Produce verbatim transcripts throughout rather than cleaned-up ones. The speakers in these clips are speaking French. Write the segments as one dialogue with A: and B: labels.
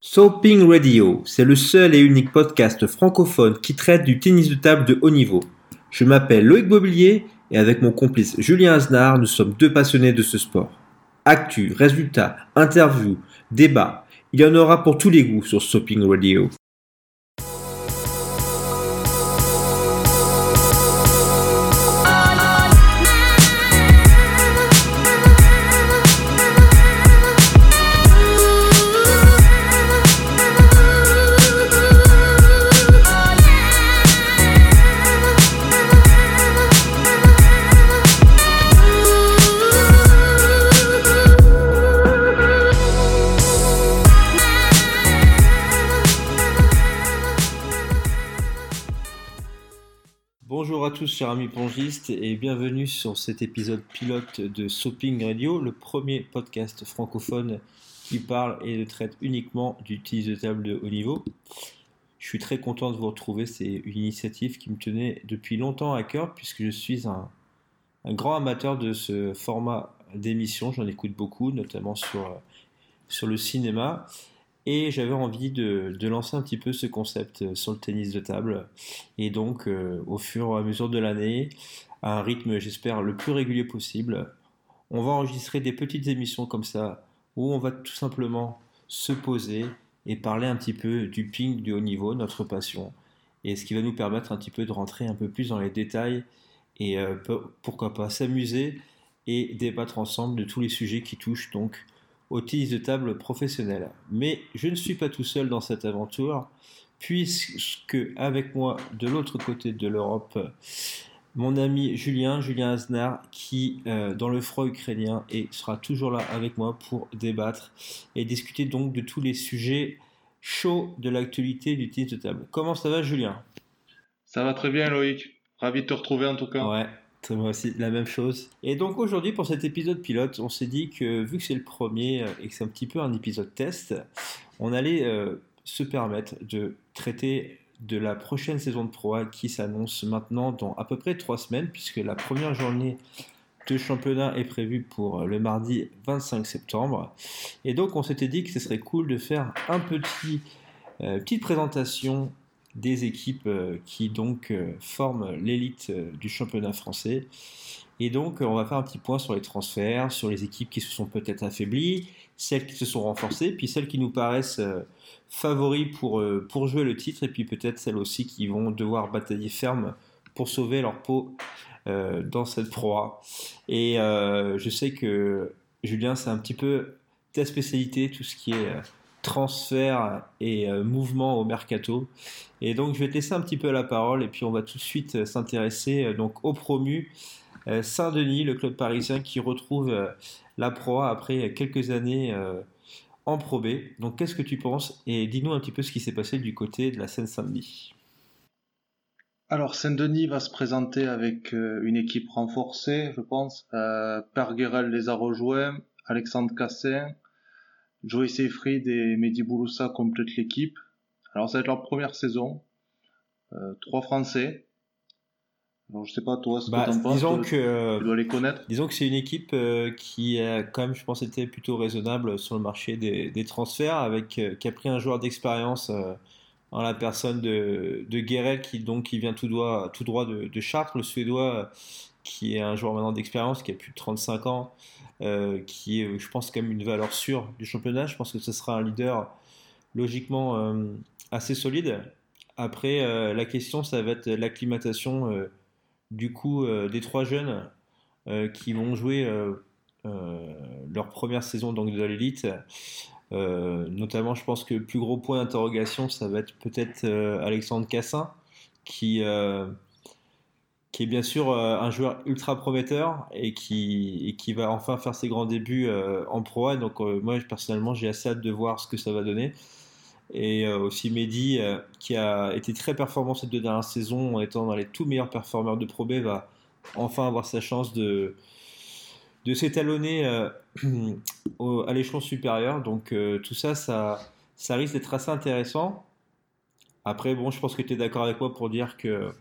A: Soaping Radio, c'est le seul et unique podcast francophone qui traite du tennis de table de haut niveau. Je m'appelle Loïc Bobillier et avec mon complice Julien Aznar, nous sommes deux passionnés de ce sport. Actu, résultats, interviews, débats, il y en aura pour tous les goûts sur Soaping Radio. Bonjour à tous chers amis pongistes et bienvenue sur cet épisode pilote de Soaping Radio, le premier podcast francophone qui parle et traite uniquement du tennis de table de haut niveau. Je suis très content de vous retrouver, c'est une initiative qui me tenait depuis longtemps à cœur puisque je suis un, un grand amateur de ce format d'émission, j'en écoute beaucoup, notamment sur, sur le cinéma. Et j'avais envie de, de lancer un petit peu ce concept sur le tennis de table. Et donc, euh, au fur et à mesure de l'année, à un rythme, j'espère, le plus régulier possible, on va enregistrer des petites émissions comme ça, où on va tout simplement se poser et parler un petit peu du ping de haut niveau, notre passion, et ce qui va nous permettre un petit peu de rentrer un peu plus dans les détails et euh, pourquoi pas s'amuser et débattre ensemble de tous les sujets qui touchent donc au tennis de table professionnel. Mais je ne suis pas tout seul dans cette aventure, puisque avec moi, de l'autre côté de l'Europe, mon ami Julien, Julien Aznar, qui, euh, dans le froid ukrainien, et sera toujours là avec moi pour débattre et discuter donc de tous les sujets chauds de l'actualité du tennis de table. Comment ça va, Julien ?
B: Ça va très bien, Loïc. Ravi de te retrouver en tout cas.
A: Ouais. C'est moi aussi, la même chose. Et donc aujourd'hui, pour cet épisode pilote, on s'est dit que vu que c'est le premier et que c'est un petit peu un épisode test, on allait euh, se permettre de traiter de la prochaine saison de Pro A qui s'annonce maintenant dans à peu près trois semaines, puisque la première journée de championnat est prévue pour le mardi vingt-cinq septembre. Et donc on s'était dit que ce serait cool de faire un petit, euh, petite présentation des équipes euh, qui donc euh, forment l'élite euh, du championnat français. Et donc euh, on va faire un petit point sur les transferts, sur les équipes qui se sont peut-être affaiblies, celles qui se sont renforcées, puis celles qui nous paraissent euh, favoris pour, euh, pour jouer le titre, et puis peut-être celles aussi qui vont devoir batailler ferme pour sauver leur peau euh, dans cette Pro A. Et euh, je sais que Julien, c'est un petit peu ta spécialité, tout ce qui est euh, transfert et euh, mouvement au mercato. Et donc je vais te laisser un petit peu la parole et puis on va tout de suite euh, s'intéresser euh, donc au promu euh, Saint-Denis, le club parisien qui retrouve euh, la Pro A après quelques années euh, en Pro B. Donc qu'est-ce que tu penses et dis-nous un petit peu ce qui s'est passé du côté de la Seine-Saint-Denis.
B: Alors Saint-Denis va se présenter avec euh, une équipe renforcée, je pense. Euh, Per Guerel les a rejoints, Alexandre Cassin, Joey Seyfried et Mehdi Bouloussa complètent l'équipe. Alors ça va être leur première saison. Euh, trois Français. Alors je sais pas toi ce
A: Bah,
B: que t'en penses.
A: disons
B: toi,
A: que,
B: tu dois les connaître.
A: disons que c'est une équipe euh, qui a quand même, je pense, été plutôt raisonnable sur le marché des, des transferts, avec, euh, qui a pris un joueur d'expérience euh, en la personne de, de Guerel, qui, donc, qui vient tout droit, tout droit de, de Chartres, le Suédois, euh, qui est un joueur maintenant d'expérience, qui a plus de trente-cinq ans, euh, qui est, je pense, quand même une valeur sûre du championnat. Je pense que ce sera un leader logiquement euh, assez solide. Après, euh, la question, ça va être l'acclimatation euh, du coup euh, des trois jeunes euh, qui vont jouer euh, euh, leur première saison donc, de l'élite. Euh, notamment, je pense que le plus gros point d'interrogation, ça va être peut-être euh, Alexandre Cassin, qui, euh, qui est bien sûr euh, un joueur ultra prometteur et qui, et qui va enfin faire ses grands débuts euh, en Pro A. Donc euh, moi, personnellement, j'ai assez hâte de voir ce que ça va donner. Et euh, aussi Mehdi, euh, qui a été très performant ces deux dernières saisons, en étant dans les tout meilleurs performeurs de Pro B, va enfin avoir sa chance de, de s'étalonner euh, au- à l'échelon supérieur. Donc euh, tout ça, ça, ça risque d'être assez intéressant. Après, bon, je pense que tu es d'accord avec moi pour dire que,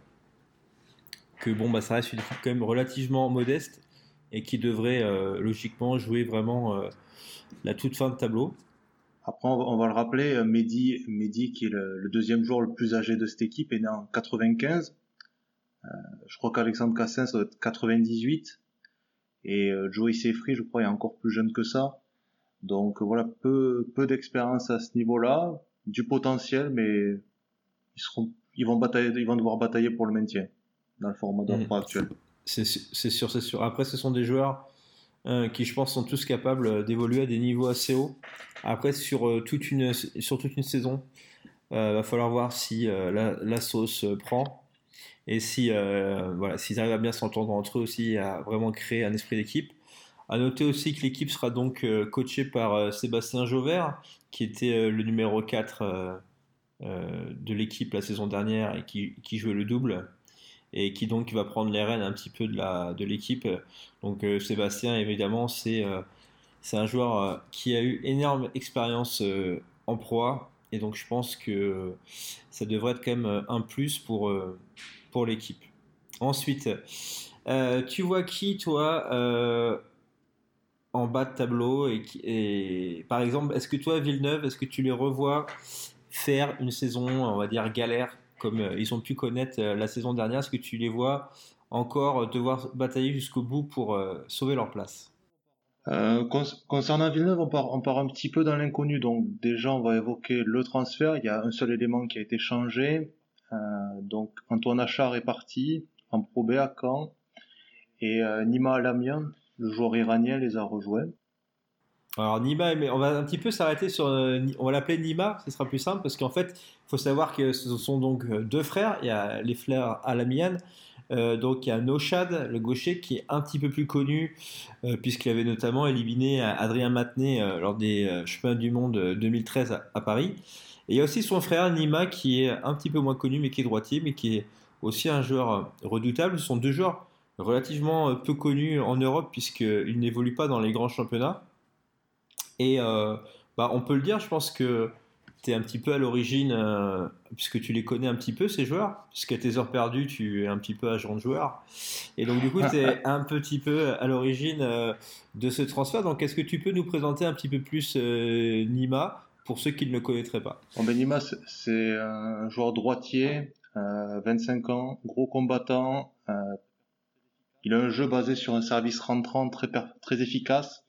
A: que bon, bah, ça reste une équipe quand même relativement modeste et qui devrait euh, logiquement jouer vraiment euh, la toute fin de tableau.
B: Après, on va, on va le rappeler, euh, Mehdi, Mehdi, qui est le, le deuxième joueur le plus âgé de cette équipe, est né en quatre-vingt-quinze. Euh, je crois qu'Alexandre Cassin, ça doit être quatre-vingt-dix-huit. Et euh, Joey Seyfried, je crois, est encore plus jeune que ça. Donc euh, voilà, peu, peu d'expérience à ce niveau-là, du potentiel, mais ils seront, ils vont batailler, ils vont devoir batailler pour le maintien dans le format
A: Mm.
B: d'emploi actuel.
A: C'est c'est sûr, c'est sûr. Après, ce sont des joueurs euh, qui, je pense, sont tous capables euh, d'évoluer à des niveaux assez hauts. Après, sur euh, toute une, sur toute une saison, il euh, va falloir voir si euh, la, la sauce euh, prend et si euh, voilà, s'ils arrivent à bien s'entendre entre eux aussi, à vraiment créer un esprit d'équipe. À noter aussi que l'équipe sera donc euh, coachée par euh, Sébastien Jauvert, qui était euh, le numéro quatre euh, euh, de l'équipe la saison dernière et qui, qui jouait le double et qui donc va prendre les rênes un petit peu de la de l'équipe. Donc euh, Sébastien, évidemment, c'est euh, c'est un joueur euh, qui a eu énorme expérience euh, en proie et donc je pense que ça devrait être quand même un plus pour euh, pour l'équipe. Ensuite, euh, tu vois qui toi euh, en bas de tableau et, qui- et par exemple, est-ce que toi Villeneuve, est-ce que tu les revois faire une saison, on va dire galère comme euh, ils ont pu connaître euh, la saison dernière? Est-ce que tu les vois encore devoir batailler jusqu'au bout pour euh, sauver leur place?
B: Euh, con- concernant Villeneuve, on part, on part un petit peu dans l'inconnu. Donc déjà, on va évoquer le transfert. Il y a un seul élément qui a été changé. Euh, donc Antoine Achard est parti en Pro B à Caen et euh, Nima Alamian, le joueur iranien, les a rejoints.
A: Alors Nima, mais on va un petit peu s'arrêter sur, euh, Ni- on va l'appeler Nima, ce sera plus simple parce qu'en fait, il faut savoir que ce sont donc euh, deux frères. Il y a les frères Alamian, euh, donc il y a Noshad, le gaucher, qui est un petit peu plus connu euh, puisqu'il avait notamment éliminé euh, Adrien Matenay euh, lors des euh, Championnats du Monde euh, deux mille treize à, à Paris. Et il y a aussi son frère Nima qui est un petit peu moins connu mais qui est droitier, mais qui est aussi un joueur euh, redoutable. Ce sont deux joueurs relativement euh, peu connus en Europe puisqu'ils n'évoluent pas dans les grands championnats. Et euh, bah, on peut le dire, je pense que tu es un petit peu à l'origine, euh, puisque tu les connais un petit peu, ces joueurs, puisqu'à tes heures perdues, tu es un petit peu agent de joueur. Et donc, du coup, tu es un petit peu à l'origine euh, de ce transfert. Donc, est-ce que tu peux nous présenter un petit peu plus euh, Nima pour ceux qui ne le connaîtraient pas?
B: Bon, ben Nima, c'est c'est un joueur droitier, euh, vingt-cinq ans, gros combattant. Euh, il a un jeu basé sur un service rentrant très, per- très efficace.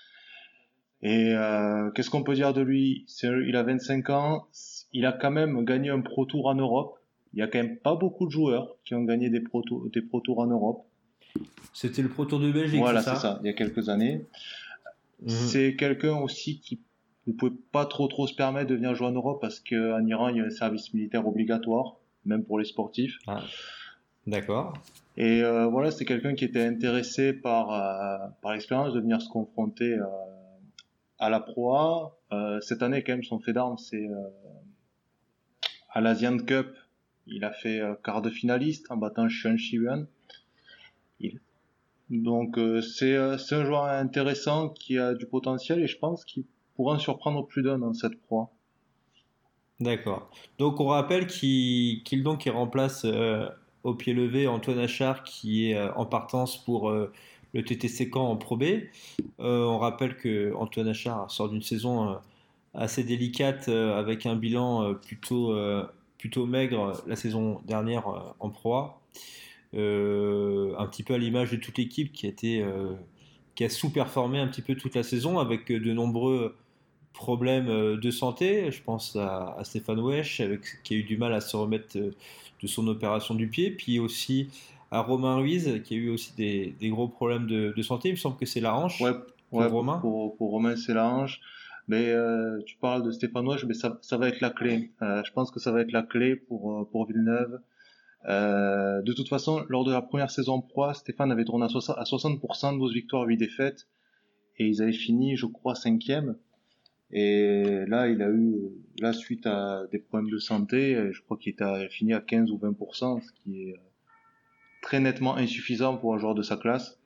B: Et euh, qu'est-ce qu'on peut dire de lui? C'est, il a vingt-cinq ans, il a quand même gagné un Pro Tour en Europe. Il y a quand même pas beaucoup de joueurs qui ont gagné des Pro Tours, des Pro Tours en Europe.
A: C'était le Pro Tour de Belgique, c'est
B: Voilà, c'est
A: ça?
B: ça, il y a quelques années.
A: Mhm.
B: C'est quelqu'un aussi qui ne pouvait pas trop trop se permettre de venir jouer en Europe parce qu'en Iran, il y a un service militaire obligatoire, même pour les sportifs.
A: Ah, d'accord.
B: Et euh, voilà, c'est quelqu'un qui était intéressé par, euh, par l'expérience de venir se confronter euh, à la proie. Euh, cette année, quand même, son fait d'armes, c'est euh, à l'Asian Cup. Il a fait euh, quart de finaliste en battant Xuan Shiyuan. Il... Donc euh, c'est euh, c'est un joueur intéressant qui a du potentiel et je pense qu'il pourra en surprendre plus d'un dans cette proie.
A: D'accord. Donc on rappelle qu'il qu'il donc il remplace euh, au pied levé Antoine Achard qui est euh, en partance pour euh, le T T C Caen en Pro B. Euh, on rappelle que Antoine Achard sort d'une saison euh, assez délicate euh, avec un bilan euh, plutôt euh, plutôt maigre euh, la saison dernière euh, en Pro A. Euh, un petit peu à l'image de toute l'équipe qui a été euh, qui a sous-performé un petit peu toute la saison avec euh, de nombreux problèmes euh, de santé. Je pense à, à Stéphane Wesch, avec, qui a eu du mal à se remettre euh, de son opération du pied. Puis aussi à Romain Ruiz, qui a eu aussi des, des gros problèmes de, de santé. Il me semble que c'est la
B: Ouais,
A: hanche
B: ouais,
A: pour
B: pour,
A: Romain.
B: pour, pour Romain Sélange. Mais euh, tu parles de Stéphane Wesh, mais ça, ça va être la clé. Euh, je pense que ça va être la clé pour, euh, pour Villeneuve. Euh, de toute façon, lors de la première saison pro, Stéphane avait tourné à soixante, à soixante pour cent, douze victoires, huit défaites. Et ils avaient fini, je crois, cinquième. Et là, il a eu, là, suite à des problèmes de santé, je crois qu'il était fini à quinze ou vingt pour cent, ce qui est très nettement insuffisant pour un joueur de sa classe.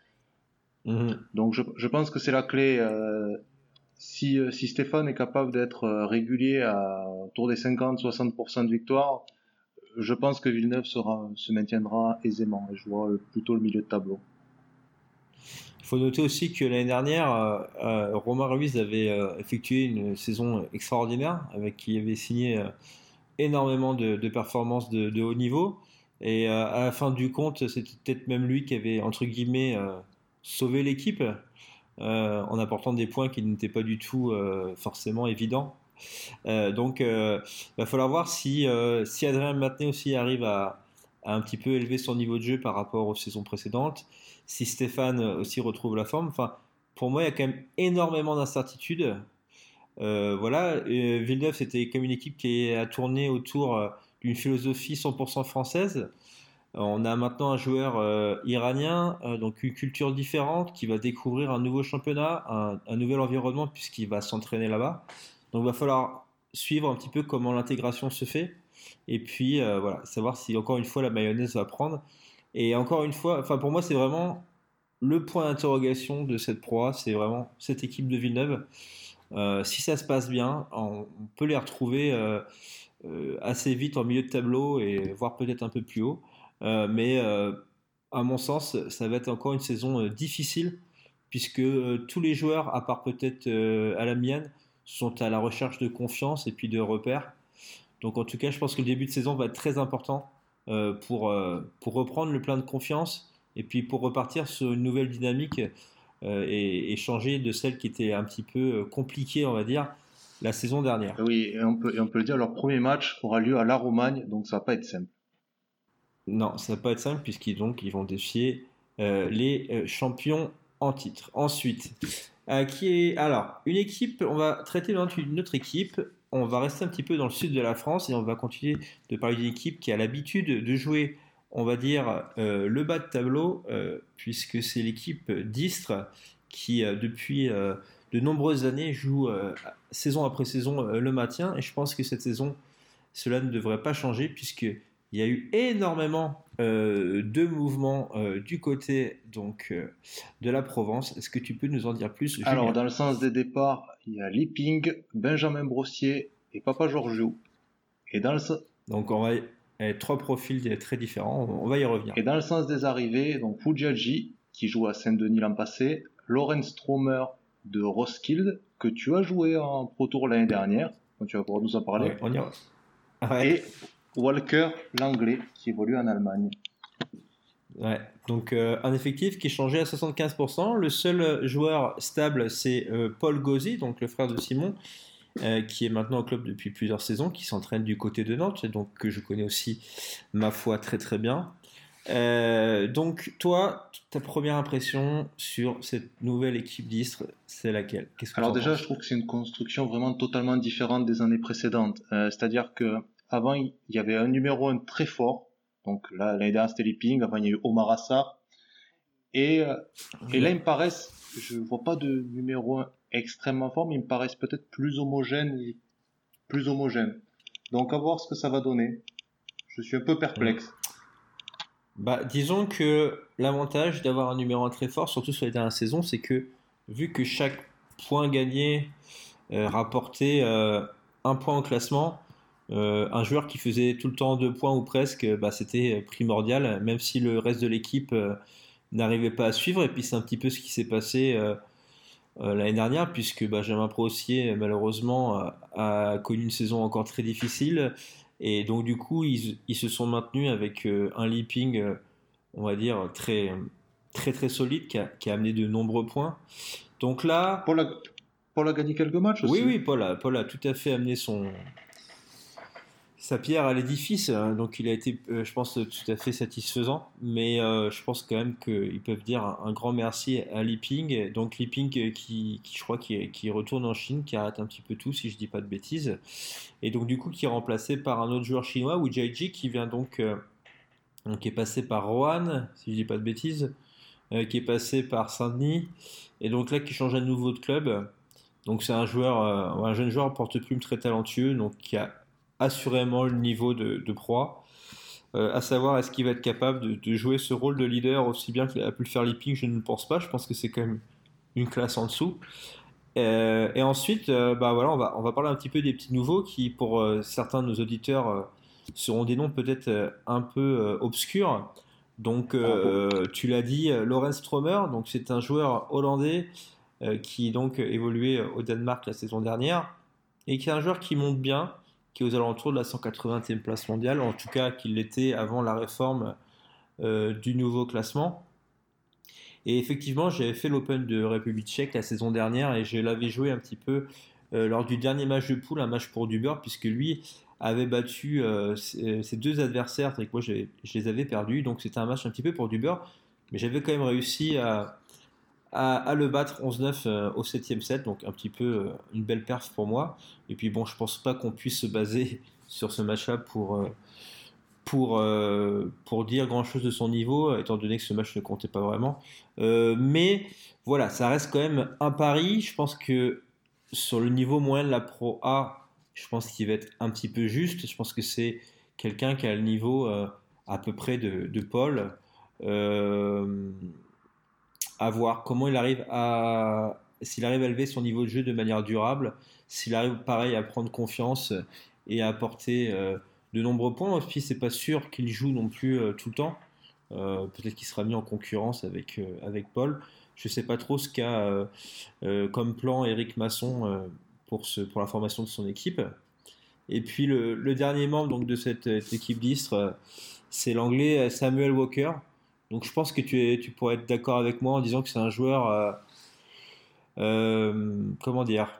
A: Mhm.
B: Donc je, je pense que c'est la clé. Euh, si, euh, si Stéphane est capable d'être euh, régulier à autour des cinquante à soixante pour cent de victoire, je pense que Villeneuve sera, se maintiendra aisément. Et je vois plutôt le milieu de tableau.
A: Il faut noter aussi que l'année dernière, euh, euh, Romain Ruiz avait euh, effectué une saison extraordinaire, avec qui il avait signé euh, énormément de, de performances de, de haut niveau. Et euh, à la fin du compte, c'était peut-être même lui qui avait, entre guillemets, euh, sauvé l'équipe euh, en apportant des points qui n'étaient pas du tout euh, forcément évidents. Euh, donc, il euh, va falloir voir si, euh, si Adrien Matenay aussi arrive à, à un petit peu élever son niveau de jeu par rapport aux saisons précédentes, si Stéphane aussi retrouve la forme. Enfin, pour moi, il y a quand même énormément d'incertitudes. Euh, voilà, euh, Villeneuve, c'était comme une équipe qui a tourné autour euh, d'une philosophie cent pour cent française. Euh, On a maintenant un joueur euh, iranien, euh, donc une culture différente, qui va découvrir un nouveau championnat, un, un nouvel environnement, puisqu'il va s'entraîner là-bas. Donc il va falloir suivre un petit peu comment l'intégration se fait. Et puis euh, voilà, savoir si encore une fois la mayonnaise va prendre. Et encore une fois, enfin pour moi c'est vraiment le point d'interrogation de cette proie, c'est vraiment cette équipe de Villeneuve. Euh, si ça se passe bien, on, on peut les retrouver euh, euh, assez vite en milieu de tableau et voire peut-être un peu plus haut. Euh, mais euh, à mon sens, ça va être encore une saison euh, difficile puisque euh, tous les joueurs, à part peut-être euh, Alamian, sont à la recherche de confiance et puis de repères. Donc en tout cas, je pense que le début de saison va être très important euh, pour, euh, pour reprendre le plein de confiance et puis pour repartir sur une nouvelle dynamique euh, et, et changer de celle qui était un petit peu euh, compliquée, on va dire, la saison dernière.
B: Oui, et on peut, et on peut le dire, leur premier match aura lieu à La Romagne, donc ça va pas être simple.
A: Non, ça va pas être simple puisqu'ils donc, ils vont défier euh, les euh, champions en titre. Ensuite, euh, qui est alors une équipe, on va traiter d'une autre équipe. On va rester un petit peu dans le sud de la France et on va continuer de parler d'une équipe qui a l'habitude de jouer, on va dire, euh, le bas de tableau, euh, puisque c'est l'équipe d'Istres qui, euh, depuis euh, de nombreuses années, joue euh, saison après saison euh, le maintien. Et je pense que cette saison, cela ne devrait pas changer puisque il y a eu énormément euh, de mouvements euh, du côté donc euh, de la Provence. Est-ce que tu peux nous en dire plus,
B: Alors,
A: Julien?
B: dans le sens des départs, il y a Liping, Benjamin Brossier et Papa Georgiou. Et dans le, se-
A: Donc on va eh, trois profils très différents. On va y revenir.
B: et dans le sens des arrivées, donc Foudiadji, qui joue à Saint-Denis l'an passé, Lorenz Stromer de Roskilde, que tu as joué en Pro Tour l'année dernière, donc tu vas pouvoir nous en parler,
A: Ouais, on y va. Ouais.
B: et Walker l'anglais, qui évolue en Allemagne.
A: Ouais. Donc euh, un effectif qui est changé à soixante-quinze pour cent. Le seul joueur stable, c'est euh, Paul Gauzy, donc le frère de Simon, euh, qui est maintenant au club depuis plusieurs saisons, qui s'entraîne du côté de Nantes, et donc que je connais aussi, ma foi, très très bien. Euh, donc toi, ta première impression sur cette nouvelle équipe d'Istres, c'est laquelle? Qu'est-ce que tu
B: Alors
A: en
B: déjà, je
A: penses?
B: trouve que c'est une construction vraiment totalement différente des années précédentes. Euh, c'est-à-dire que avant, il y avait un numéro un très fort. Donc là, l'année dernière, c'était Liping. Avant, il y a eu Omar Assar. Et, euh, et là, ils me paraissent, je vois pas de numéro un extrêmement fort, mais ils me paraissent peut-être plus homogènes, plus homogènes. Donc, à voir ce que ça va donner. Je suis un peu
A: Hmm.
B: perplexe.
A: Bah, disons que l'avantage d'avoir un numéro un très fort, surtout sur les dernières saisons, c'est que vu que chaque point gagné euh, rapportait euh, un point au classement, euh, un joueur qui faisait tout le temps deux points ou presque, bah, c'était primordial, même si le reste de l'équipe euh, n'arrivait pas à suivre. Et puis c'est un petit peu ce qui s'est passé euh, euh, l'année dernière, puisque Benjamin Prossier, malheureusement, a, a connu une saison encore très difficile. Et donc, du coup, ils, ils se sont maintenus avec euh, un leaping, euh, on va dire, très, très, très solide, qui a, qui a amené de nombreux points. Donc là,
B: Paul a, Paul a gagné quelques matchs
A: oui,
B: aussi.
A: oui, Paul a, Paul a tout à fait amené son, sa pierre à l'édifice, hein. Donc il a été, euh, je pense, tout à fait satisfaisant. Mais euh, je pense quand même qu'ils peuvent dire un, un grand merci à Liping. Donc Liping euh, qui, qui, je crois, qui, qui retourne en Chine, qui arrête un petit peu tout, si je dis pas de bêtises. Et donc du coup, qui est remplacé par un autre joueur chinois, Wu Jiaiji, qui vient donc, euh, donc qui est passé par Roanne, si je dis pas de bêtises, euh, qui est passé par Saint-Denis, et donc là qui change à nouveau de club. Donc c'est un joueur, euh, un jeune joueur porte-plume très talentueux, donc qui a assurément le niveau de, de proie. Euh, à savoir, est-ce qu'il va être capable de, de jouer ce rôle de leader aussi bien qu'il a pu le faire Liping? Je ne le pense pas. Je pense que c'est quand même une classe en dessous. Euh, et ensuite, euh, bah voilà, on va, on va parler un petit peu des petits nouveaux qui, pour euh, certains de nos auditeurs, euh, seront des noms peut-être euh, un peu euh, obscurs. Donc,
B: Ah bon?
A: euh, tu l'as dit, euh, Lorenz Stromer, donc c'est un joueur hollandais euh, qui donc évoluait au Danemark la saison dernière et qui est un joueur qui monte bien, qui est aux alentours de la cent quatre-vingtième place mondiale, en tout cas qu'il l'était avant la réforme euh, du nouveau classement. Et effectivement, j'avais fait l'Open de République tchèque la saison dernière et je l'avais joué un petit peu euh, lors du dernier match de poule, un match pour Duber, puisque lui avait battu euh, ses, ses deux adversaires, et que moi je les avais perdus. Donc c'était un match un petit peu pour Duber, mais j'avais quand même réussi à, à, à le battre onze neuf euh, au septième set, donc un petit peu euh, une belle perf pour moi. Et puis bon, je pense pas qu'on puisse se baser sur ce match-là pour, euh, pour, euh, pour dire grand-chose de son niveau, étant donné que ce match ne comptait pas vraiment. Euh, mais voilà, ça reste quand même un pari. Je pense que sur le niveau moyen de la Pro A, je pense qu'il va être un petit peu juste. Je pense que c'est quelqu'un qui a le niveau euh, à peu près de, de Paul. Euh, à voir comment il arrive à s'il arrive à élever son niveau de jeu de manière durable, s'il arrive pareil à prendre confiance et à apporter euh, de nombreux points. Et puis c'est pas sûr qu'il joue non plus euh, tout le temps. Euh, peut-être qu'il sera mis en concurrence avec, euh, avec Paul. Je sais pas trop ce qu'a euh, euh, comme plan Eric Masson euh, pour, ce, pour la formation de son équipe. Et puis le, le dernier membre donc, de cette, cette équipe d'Istres, euh, c'est l'anglais Samuel Walker. Donc je pense que tu, es, tu pourrais être d'accord avec moi en disant que c'est un joueur, euh, euh, comment dire,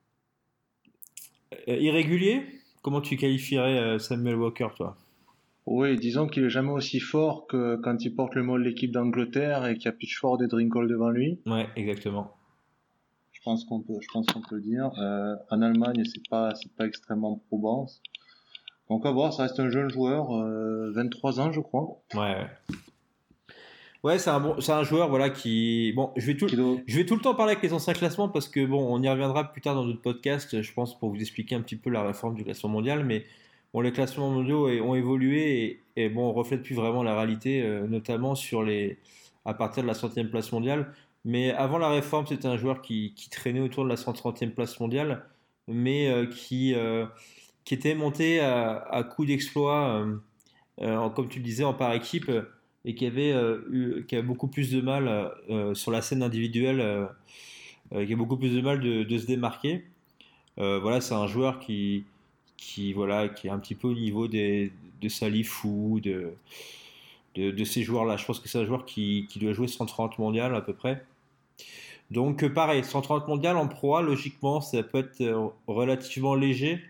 A: euh, irrégulier. Comment tu qualifierais euh, Samuel Walker, toi?
B: Oui, disons qu'il est jamais aussi fort que quand il porte le maillot de l'équipe d'Angleterre et qu'il y a Pitchford et Drinkle devant lui.
A: Ouais, exactement.
B: Je pense qu'on peut, je pense qu'on peut le dire. Euh, en Allemagne, c'est pas, c'est pas extrêmement probant. Donc à voir, ça reste un jeune joueur, euh, vingt-trois ans je crois,
A: Ouais, ouais. Ouais, c'est un bon, c'est un joueur voilà qui bon, je vais tout,
B: qui doit...
A: je vais tout le temps parler avec les anciens classements parce que bon, on y reviendra plus tard dans d'autres podcasts, je pense pour vous expliquer un petit peu la réforme du classement mondial, mais bon, les classements mondiaux ont évolué et, et bon, on reflète plus vraiment la réalité, euh, notamment sur les à partir de la centième place mondiale. Mais avant la réforme, c'était un joueur qui, qui traînait autour de la cent trentième place mondiale, mais euh, qui euh, qui était monté à, à coup d'exploit. Euh, euh, comme tu le disais, en par équipe, euh, et qui avait, euh, eu, qui a beaucoup plus de mal euh, sur la scène individuelle, euh, euh, qui a beaucoup plus de mal de, de se démarquer. Euh, voilà, c'est un joueur qui, qui, voilà, qui est un petit peu au niveau des, de Salifou, de, de, de ces joueurs-là. Je pense que c'est un joueur qui, qui doit jouer cent trente mondial à peu près. Donc, euh, pareil, cent trente mondial en pro A, logiquement, ça peut être euh, relativement léger.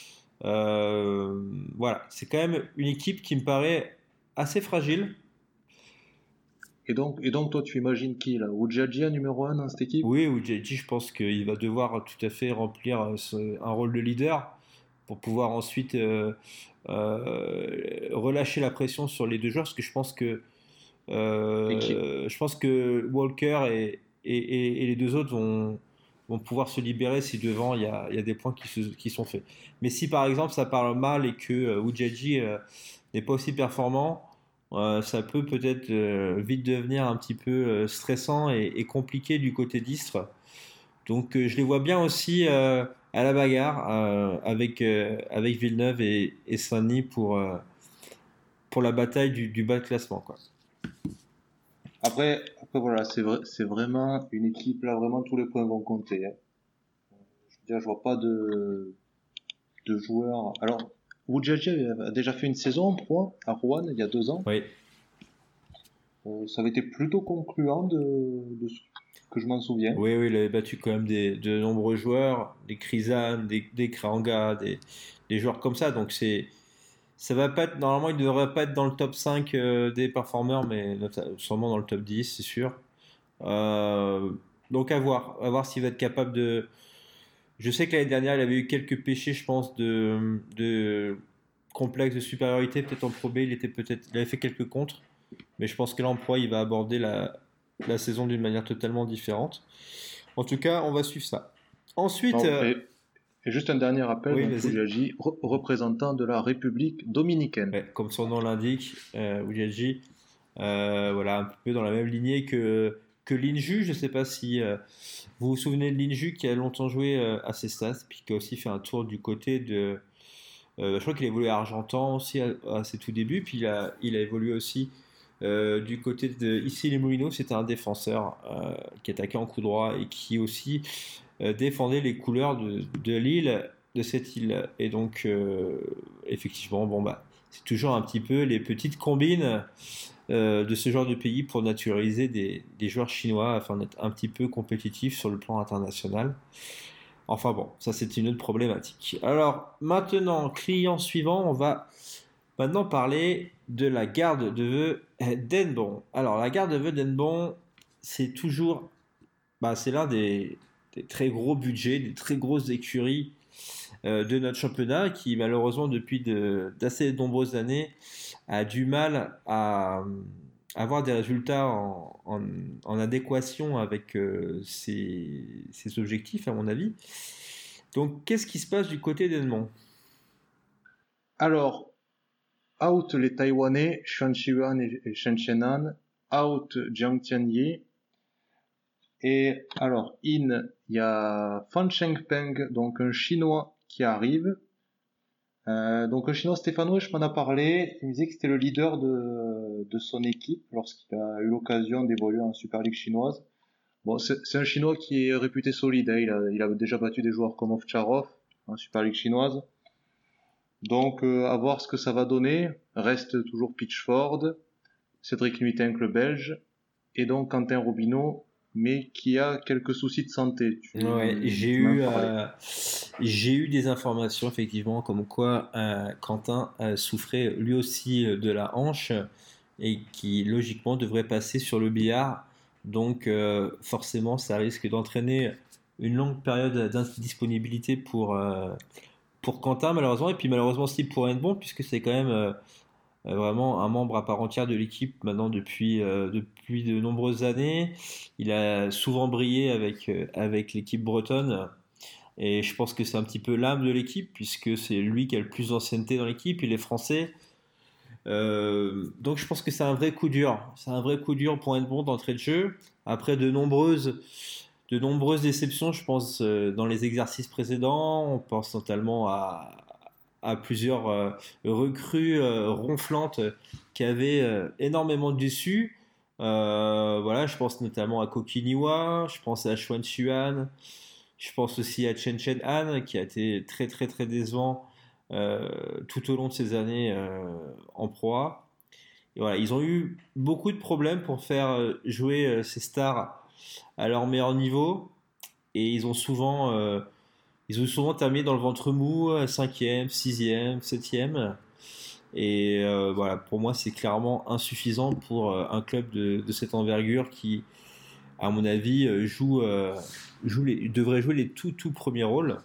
A: Euh, voilà, c'est quand même une équipe qui me paraît assez fragile.
B: Et donc, et donc toi tu imagines qui là? Udjadji numéro un dans cette équipe?
A: Oui, ou J J, je pense qu'il va devoir tout à fait remplir euh, ce- un rôle de leader pour pouvoir ensuite euh, euh, relâcher la pression sur les deux joueurs, parce que je pense que
B: Et qui,
A: euh, je pense que Walker et, et, et- et les deux autres vont, vont pouvoir se libérer si devant il y a, il y a des points qui, se- qui sont faits. Mais si par exemple ça parle mal et que euh, Udjadji, euh, n'est pas aussi performant, euh, ça peut peut-être euh, vite devenir un petit peu euh, stressant et, et compliqué du côté d'Istres. Donc euh, je les vois bien aussi euh, à la bagarre euh, avec, euh, avec Villeneuve et, et Saint-Denis pour, euh, pour la bataille du, du bas de classement, quoi.
B: après, après voilà, c'est vrai, c'est vraiment une équipe là, vraiment tous les points vont compter, hein. Je veux dire, je vois pas de, de joueurs. Alors, Udjadji a déjà fait une saison en pro à Rouen il y a deux ans.
A: Oui,
B: Euh, ça avait été plutôt concluant de, de ce que je m'en souviens.
A: oui, oui, il avait battu quand même des, de nombreux joueurs, des Krisan, des, des Kranga, des, des joueurs comme ça. Donc c'est, ça va pas être, normalement, il ne devrait pas être dans le top cinq euh, des performeurs, mais nota- sûrement dans le top dix, c'est sûr. Euh, donc à voir, à voir s'il va être capable de. Je sais que l'année dernière, il avait eu quelques péchés, je pense, de, de complexe de supériorité. Peut-être en Pro B, il était peut-être, il avait fait quelques contres, mais je pense que là en Pro A, il va aborder la, la saison d'une manière totalement différente. En tout cas, on va suivre ça. Ensuite,
B: Bon,
A: euh,
B: et, et juste un dernier rappel,
A: oui,
B: donc
A: vas-y.
B: Udjadji, re- représentant de la République dominicaine.
A: Ouais, comme son nom l'indique, euh, Ouliaji, euh, voilà, un peu dans la même lignée que, que Linju. Je ne sais pas si euh, vous vous souvenez de Linju qui a longtemps joué euh, à Cestas, puis qui a aussi fait un tour du côté de. Euh, je crois qu'il a évolué à Argentan aussi à, à ses tout débuts, puis il a, il a évolué aussi Euh, du côté de ici les Moulineaux, c'était un défenseur euh, qui attaquait en coup droit et qui aussi euh, défendait les couleurs de, de l'île, de cette île. Et donc, euh, effectivement, bon bah, c'est toujours un petit peu les petites combines euh, de ce genre de pays pour naturaliser des, des joueurs chinois afin d'être un petit peu compétitifs sur le plan international. Enfin bon, ça c'est une autre problématique. Alors maintenant, client suivant, on va maintenant parler de la garde de vœux d'Henbon. Alors la garde de vœux d'Henbon, c'est toujours, bah, c'est l'un des, des très gros budgets, des très grosses écuries euh, de notre championnat qui malheureusement depuis de- d'assez nombreuses années a du mal à, à avoir des résultats en, en- en adéquation avec euh, ses, ses objectifs à mon avis. Donc qu'est-ce qui se passe du côté d'Henbon?
B: Alors, out les Taïwanais, Xuan Xiuan et et Shen Chenan, out Jiang Tianyi, et alors, in, il y a Fan Chengpeng, donc un Chinois qui arrive. Euh, donc un Chinois, Stéphano, je m'en a parlé, il me disait que c'était le leader de, de son équipe lorsqu'il a eu l'occasion d'évoluer en Super League chinoise. Bon, c'est c'est un Chinois qui est réputé solide, hein. Il a, il a déjà battu des joueurs comme Ovtcharov en Super League chinoise. Donc, euh, à voir ce que ça va donner. Reste toujours Pitchford, Cédric Nuitenc, le Belge, et donc Quentin Robineau, mais qui a quelques soucis de santé.
A: Ouais,
B: Tu,
A: j'ai
B: tu m'en
A: eu,
B: parlais.
A: euh, j'ai eu des informations effectivement comme quoi euh, Quentin euh, souffrait lui aussi euh, de la hanche et qui logiquement devrait passer sur le billard. Donc euh, forcément ça risque d'entraîner une longue période d'indisponibilité pour, euh, pour Quentin malheureusement et puis malheureusement aussi pour Henbon puisque c'est quand même euh, euh, vraiment un membre à part entière de l'équipe maintenant depuis, euh, depuis de nombreuses années. Il a souvent brillé avec, euh, avec l'équipe bretonne et je pense que c'est un petit peu l'âme de l'équipe puisque c'est lui qui a le plus d'ancienneté dans l'équipe, il est français. Euh, donc je pense que c'est un vrai coup dur. C'est un vrai coup dur pour Edmond d'entrée de jeu. Après de nombreuses, de nombreuses déceptions, je pense, euh, dans les exercices précédents. On pense notamment à, à plusieurs euh, recrues euh, ronflantes qui avaient euh, énormément déçu. Euh, voilà, je pense notamment à Kokiniwa, je pense à Xuan Xuan, je pense aussi à Chen Chen Han qui a été très très très décevant euh, tout au long de ces années euh, en proie. Et voilà, ils ont eu beaucoup de problèmes pour faire euh, jouer euh, ces stars à leur meilleur niveau et ils ont souvent euh, ils ont souvent terminé dans le ventre mou, cinquième, sixième, septième. Et euh, voilà, pour moi, c'est clairement insuffisant pour euh, un club de, de cette envergure qui, à mon avis, euh, joue, euh, joue les, devrait jouer les tout tout premiers rôles.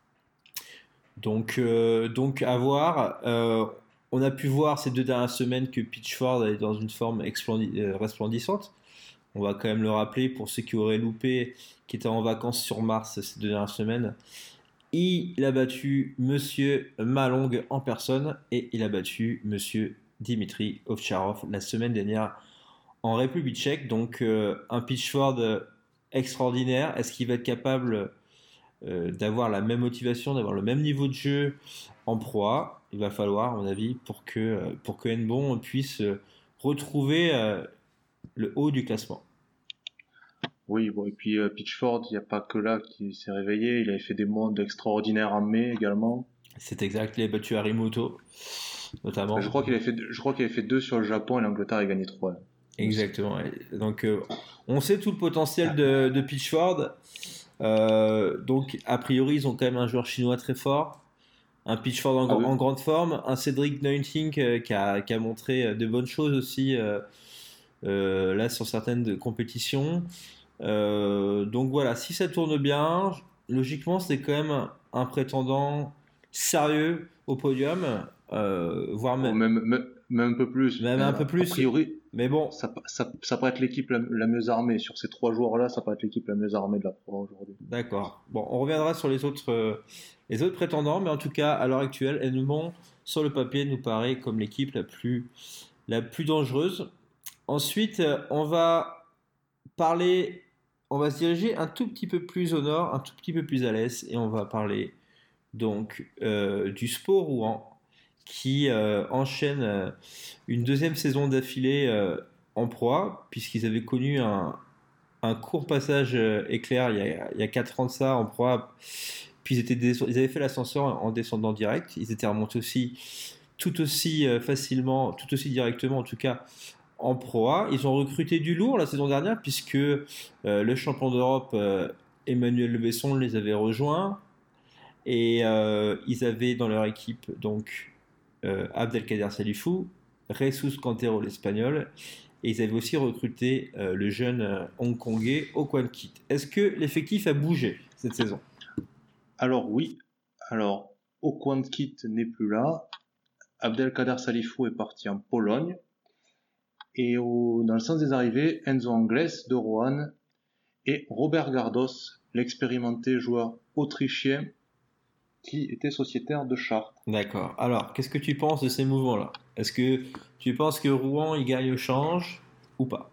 A: Donc, euh, donc à voir. Euh, on a pu voir ces deux dernières semaines que Pitchford est dans une forme explendi- euh, resplendissante. On va quand même le rappeler pour ceux qui auraient loupé, qui étaient en vacances sur Mars ces deux dernières semaines. Il a battu Monsieur Malong en personne et il a battu Monsieur Dimitri Ovtcharov la semaine dernière en République tchèque. Donc euh, un Pitchford euh, extraordinaire. Est-ce qu'il va être capable euh, d'avoir la même motivation, d'avoir le même niveau de jeu en proie? Il va falloir, à mon avis, pour que, euh, pour que Nbon puisse euh, retrouver euh, le haut du classement.
B: Oui, bon, et puis euh, Pitchford, il n'y a pas que là qui s'est réveillé, il avait fait des mondes extraordinaires en mai également.
A: C'est exact, il a battu Harimoto,
B: Je
A: notamment.
B: crois qu'il avait fait, je crois qu'il avait fait deux sur le Japon et l'Angleterre a gagné trois, il me semble.
A: Exactement. Et donc, euh, on sait tout le potentiel de, de Pitchford. Euh, donc, a priori, ils ont quand même un joueur chinois très fort, un Pitchford en,
B: Ah
A: gr-
B: oui,
A: en grande forme, un Cédric Neunting euh, qui, a, qui a montré euh, de bonnes choses aussi euh, euh, là sur certaines de- compétitions. Euh, donc voilà, si ça tourne bien, logiquement, c'est quand même un, un prétendant sérieux au podium, euh, voire
B: oh,
A: même,
B: même, même, même un peu plus.
A: même
B: Mais
A: un peu
B: a, a
A: plus.
B: priori,
A: Mais bon,
B: ça, ça, ça pourrait être l'équipe la, la mieux armée. Sur ces trois joueurs-là, ça pourrait être l'équipe la mieux armée de la Pro aujourd'hui.
A: d'accord. Bon, on reviendra sur les autres, euh, les autres prétendants, mais en tout cas, à l'heure actuelle, Edmond, sur le papier, nous paraît comme l'équipe la plus, la plus dangereuse. Ensuite, euh, on va parler, on va se diriger un tout petit peu plus au nord, un tout petit peu plus à l'est, et on va parler donc euh, du Sport Rouen, qui euh, enchaîne euh, une deuxième saison d'affilée euh, en proie, puisqu'ils avaient connu un, un court passage euh, éclair il y a, il y a quatre ans de ça en proie. Puis ils, étaient descend- ils avaient fait l'ascenseur en descendant direct. Ils étaient remontés aussi tout aussi euh, facilement, tout aussi directement en tout cas en Pro A. Ils ont recruté du lourd la saison dernière puisque euh, le champion d'Europe euh, Emmanuel Le Besson les avait rejoints et euh, ils avaient dans leur équipe donc euh, Abdelkader Salifou, Jesus Cantero l'espagnol et ils avaient aussi recruté euh, le jeune euh, hongkongais Okwan Kit. Est-ce que l'effectif a bougé cette saison?
B: Alors oui, alors Okwankit n'est plus là, Abdelkader Salifou est parti en Pologne, et au, dans le sens des arrivées, Enzo Angles de Roanne et Robert Gardos, l'expérimenté joueur autrichien qui était sociétaire de Chartres.
A: D'accord. Alors, qu'est-ce que tu penses de ces mouvements-là? Est-ce que tu penses que Rouen, il gagne au change ou pas?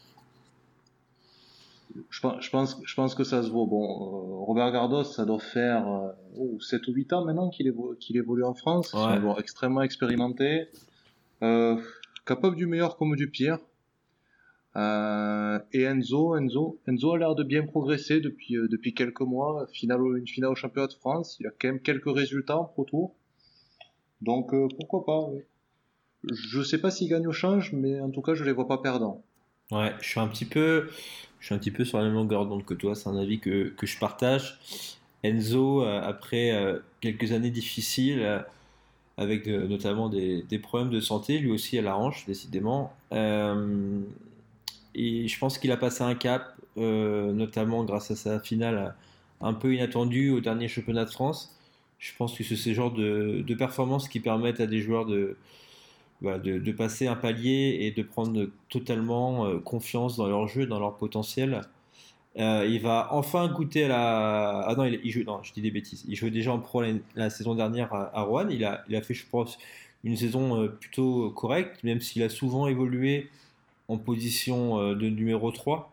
B: Je, pense- je, pense, je pense que ça se vaut. Bon, euh, Robert Gardos, ça doit faire euh, oh, sept ou huit ans maintenant qu'il évo- qu'il évolue en France. C'est un
A: Ouais.
B: joueur extrêmement expérimenté, euh, capable du meilleur comme du pire. Euh, et Enzo, Enzo, Enzo a l'air de bien progresser depuis, euh, depuis quelques mois. Finale, au- une finale au championnat de France. Il a quand même quelques résultats en Pro Tour. Donc euh, pourquoi pas, oui. Je sais pas s'il gagne au change, mais en tout cas, je les vois pas perdants.
A: Ouais, je suis un petit peu, je suis un petit peu sur la même longueur d'onde que toi. C'est un avis que, que je partage. Enzo, euh, après euh, quelques années difficiles, euh, avec euh, notamment des, des problèmes de santé, lui aussi à la hanche, décidément. Euh, et je pense qu'il a passé un cap, euh, notamment grâce à sa finale un peu inattendue au dernier championnat de France. Je pense que c'est ce genre de, de performances qui permettent à des joueurs de, voilà, de, de passer un palier et de prendre totalement euh, confiance dans leur jeu, dans leur potentiel. Euh, il va enfin goûter à la. Ah non, il, il joue. Non, je dis des bêtises. Il jouait déjà en pro la, la saison dernière à, à Rouen. Il a, il a fait, je pense, une saison euh, plutôt correcte, même s'il a souvent évolué en position euh, de numéro trois.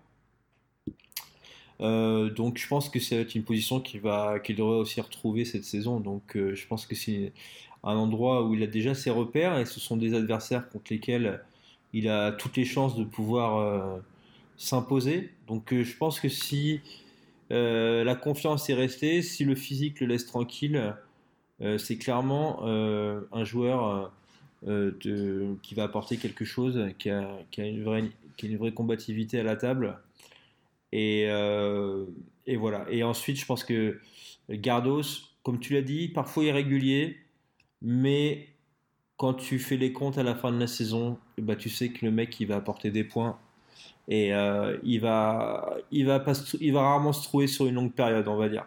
A: Euh, donc je pense que c'est une position qu'il va, qu'il devrait aussi retrouver cette saison. Donc euh, je pense que c'est un endroit où il a déjà ses repères et ce sont des adversaires contre lesquels il a toutes les chances de pouvoir euh, s'imposer. Donc euh, je pense que si euh, la confiance est restée, si le physique le laisse tranquille, euh, c'est clairement euh, un joueur euh, de, qui va apporter quelque chose, qui a, qui a une vraie, qui a une vraie combativité à la table. Et, euh, et voilà. Et ensuite, je pense que Gardos, comme tu l'as dit, parfois irrégulier, mais quand tu fais les comptes à la fin de la saison, eh ben, tu sais que le mec il va apporter des points et euh, il va, il va pas, se- il va rarement se trouver sur une longue période, on va dire.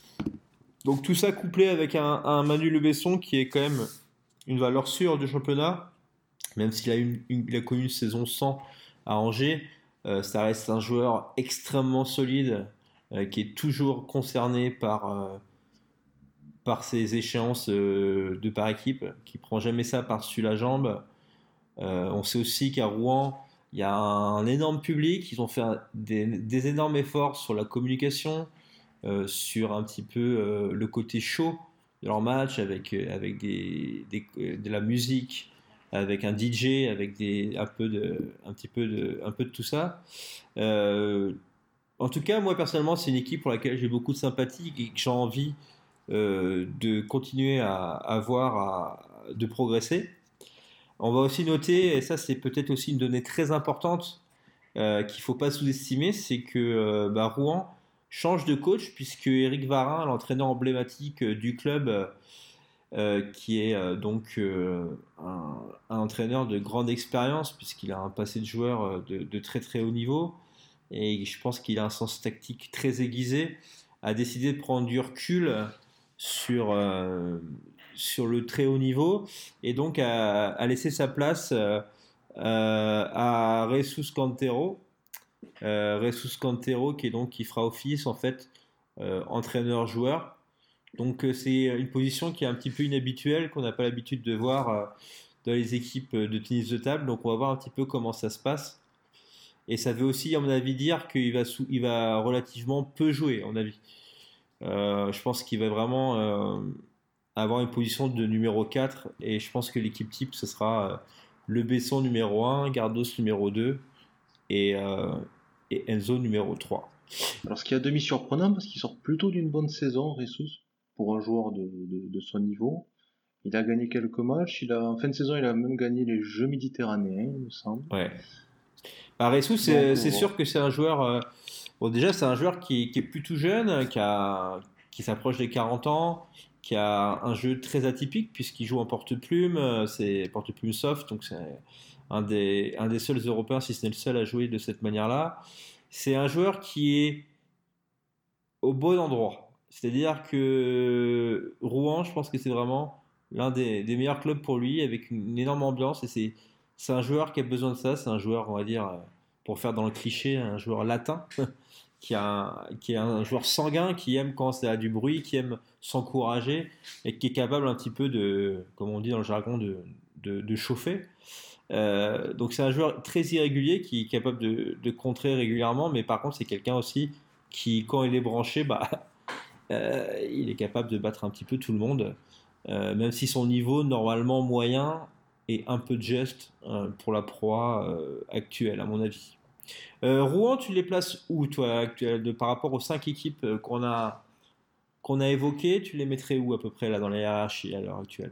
A: Donc tout ça couplé avec un, un Manu Le Besson qui est quand même une valeur sûre du championnat, même s'il a, une, une- il a connu une saison sans à Angers, euh, ça reste un joueur extrêmement solide euh, qui est toujours concerné par, euh, par ses échéances euh, de par équipe, qui prend jamais ça par-dessus la jambe. Euh, on sait aussi qu'à Rouen, il y a un énorme public, ils ont fait un- des, des énormes efforts sur la communication, euh, sur un petit peu euh, le côté chaud de leur match avec, euh, avec des, des- euh, de la musique, avec un D J, avec des, un, peu de, un, petit peu de, un peu de tout ça. Euh, en tout cas, moi personnellement, c'est une équipe pour laquelle j'ai beaucoup de sympathie et que j'ai envie euh, de continuer à, à voir, à- de progresser. On va aussi noter, et ça c'est peut-être aussi une donnée très importante, euh, qu'il ne faut pas sous-estimer, c'est que euh, bah, Rouen change de coach puisque Éric Varin, l'entraîneur emblématique euh, du club, euh, euh, qui est euh, donc euh, un, un entraîneur de grande expérience puisqu'il a un passé de joueur euh, de, de très très haut niveau et je pense qu'il a un sens tactique très aiguisé, a décidé de prendre du recul sur, euh, sur le très haut niveau et donc a, a laissé sa place euh, euh, à Jesus Cantero, euh, Jesus Cantero qui est donc qui fera office en fait euh, entraîneur-joueur. Donc euh, c'est une position qui est un petit peu inhabituelle, qu'on n'a pas l'habitude de voir euh, dans les équipes de tennis de table. Donc on va voir un petit peu comment ça se passe. Et ça veut aussi, à mon avis, dire qu'il va, sou- il va relativement peu jouer, à mon avis. Euh, je pense qu'il va vraiment euh, avoir une position de numéro quatre. Et je pense que l'équipe type, ce sera euh, Le Besson numéro un, Gardos numéro deux. et, euh, et Enzo numéro trois.
B: Alors, ce qui est à demi surprenant, parce qu'il sort plutôt d'une bonne saison, Ressus, pour un joueur de, de, de son niveau. Il a gagné quelques matchs. Il a, en fin de saison, il a même gagné les Jeux méditerranéens, il me semble.
A: Ouais. Bah, Ressus, c'est,
B: Donc,
A: c'est
B: voilà.
A: sûr que c'est un joueur. euh, Bon, déjà, c'est un joueur qui, qui est plutôt jeune, qui, a, qui s'approche des quarante ans, qui a un jeu très atypique puisqu'il joue en porte-plume, euh, c'est porte-plume soft, donc c'est un des, un des seuls Européens, si ce n'est le seul, à jouer de cette manière-là. C'est un joueur qui est au bon endroit. C'est-à-dire que Rouen, je pense que c'est vraiment l'un des, des meilleurs clubs pour lui, avec une, une énorme ambiance. Et c'est, c'est un joueur qui a besoin de ça. C'est un joueur, on va dire, euh, pour faire dans le cliché, un joueur latin, qui, a un, qui est un joueur sanguin, qui aime quand ça a du bruit, qui aime s'encourager, et qui est capable un petit peu de, comme on dit dans le jargon, de, de, de chauffer. Euh, donc c'est un joueur très irrégulier qui est capable de, de contrer régulièrement, mais par contre c'est quelqu'un aussi qui, quand il est branché, bah, euh, il est capable de battre un petit peu tout le monde, euh, même si son niveau normalement moyen est un peu juste euh, pour la proie euh, actuelle, à mon avis. Euh, Rouen, tu les places où, toi, actuel, de, par rapport aux cinq équipes euh, qu'on a, qu'on a évoquées, tu les mettrais où à peu près là dans la hiérarchie à l'heure actuelle?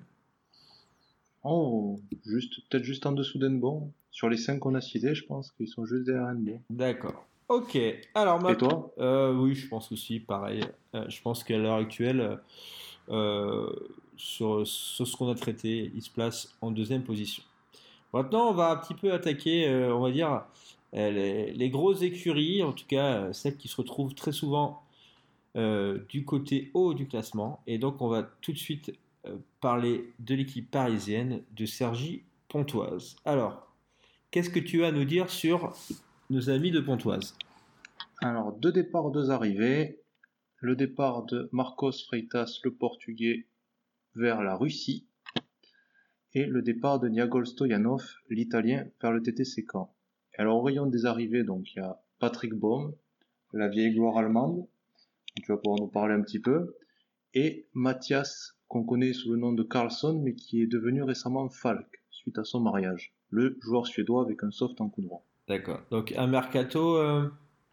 B: Oh, juste, peut-être juste en dessous d'Hennebon. Sur les cinq qu'on a cités, je pense qu'ils sont juste derrière Hennebon.
A: D'accord. Ok. Alors,
B: Et
A: ma...
B: toi?
A: euh, oui, je pense aussi, pareil. Euh, je pense qu'à l'heure actuelle, euh, sur, sur ce qu'on a traité, il se place en deuxième position. Maintenant, on va un petit peu attaquer, euh, on va dire, euh, les, les grosses écuries, en tout cas euh, celles qui se retrouvent très souvent euh, du côté haut du classement. Et donc, on va tout de suite euh, parler de l'équipe parisienne de Cergy Pontoise. Alors, qu'est-ce que tu as à nous dire sur nos amis de Pontoise?
B: Alors, deux départs, deux arrivées. Le départ de Marcos Freitas, le portugais, vers la Russie. Et le départ de Niagol Stoyanov, l'italien, vers le T T C Caen. Alors, au rayon des arrivées, donc, il y a Patrick Baum, la vieille gloire allemande. Tu vas pouvoir nous parler un petit peu. Et Mathias, qu'on connaît sous le nom de Carlson, mais qui est devenu récemment Falk, suite à son mariage. Le joueur suédois avec un soft en coup droit.
A: D'accord. Donc, un mercato euh,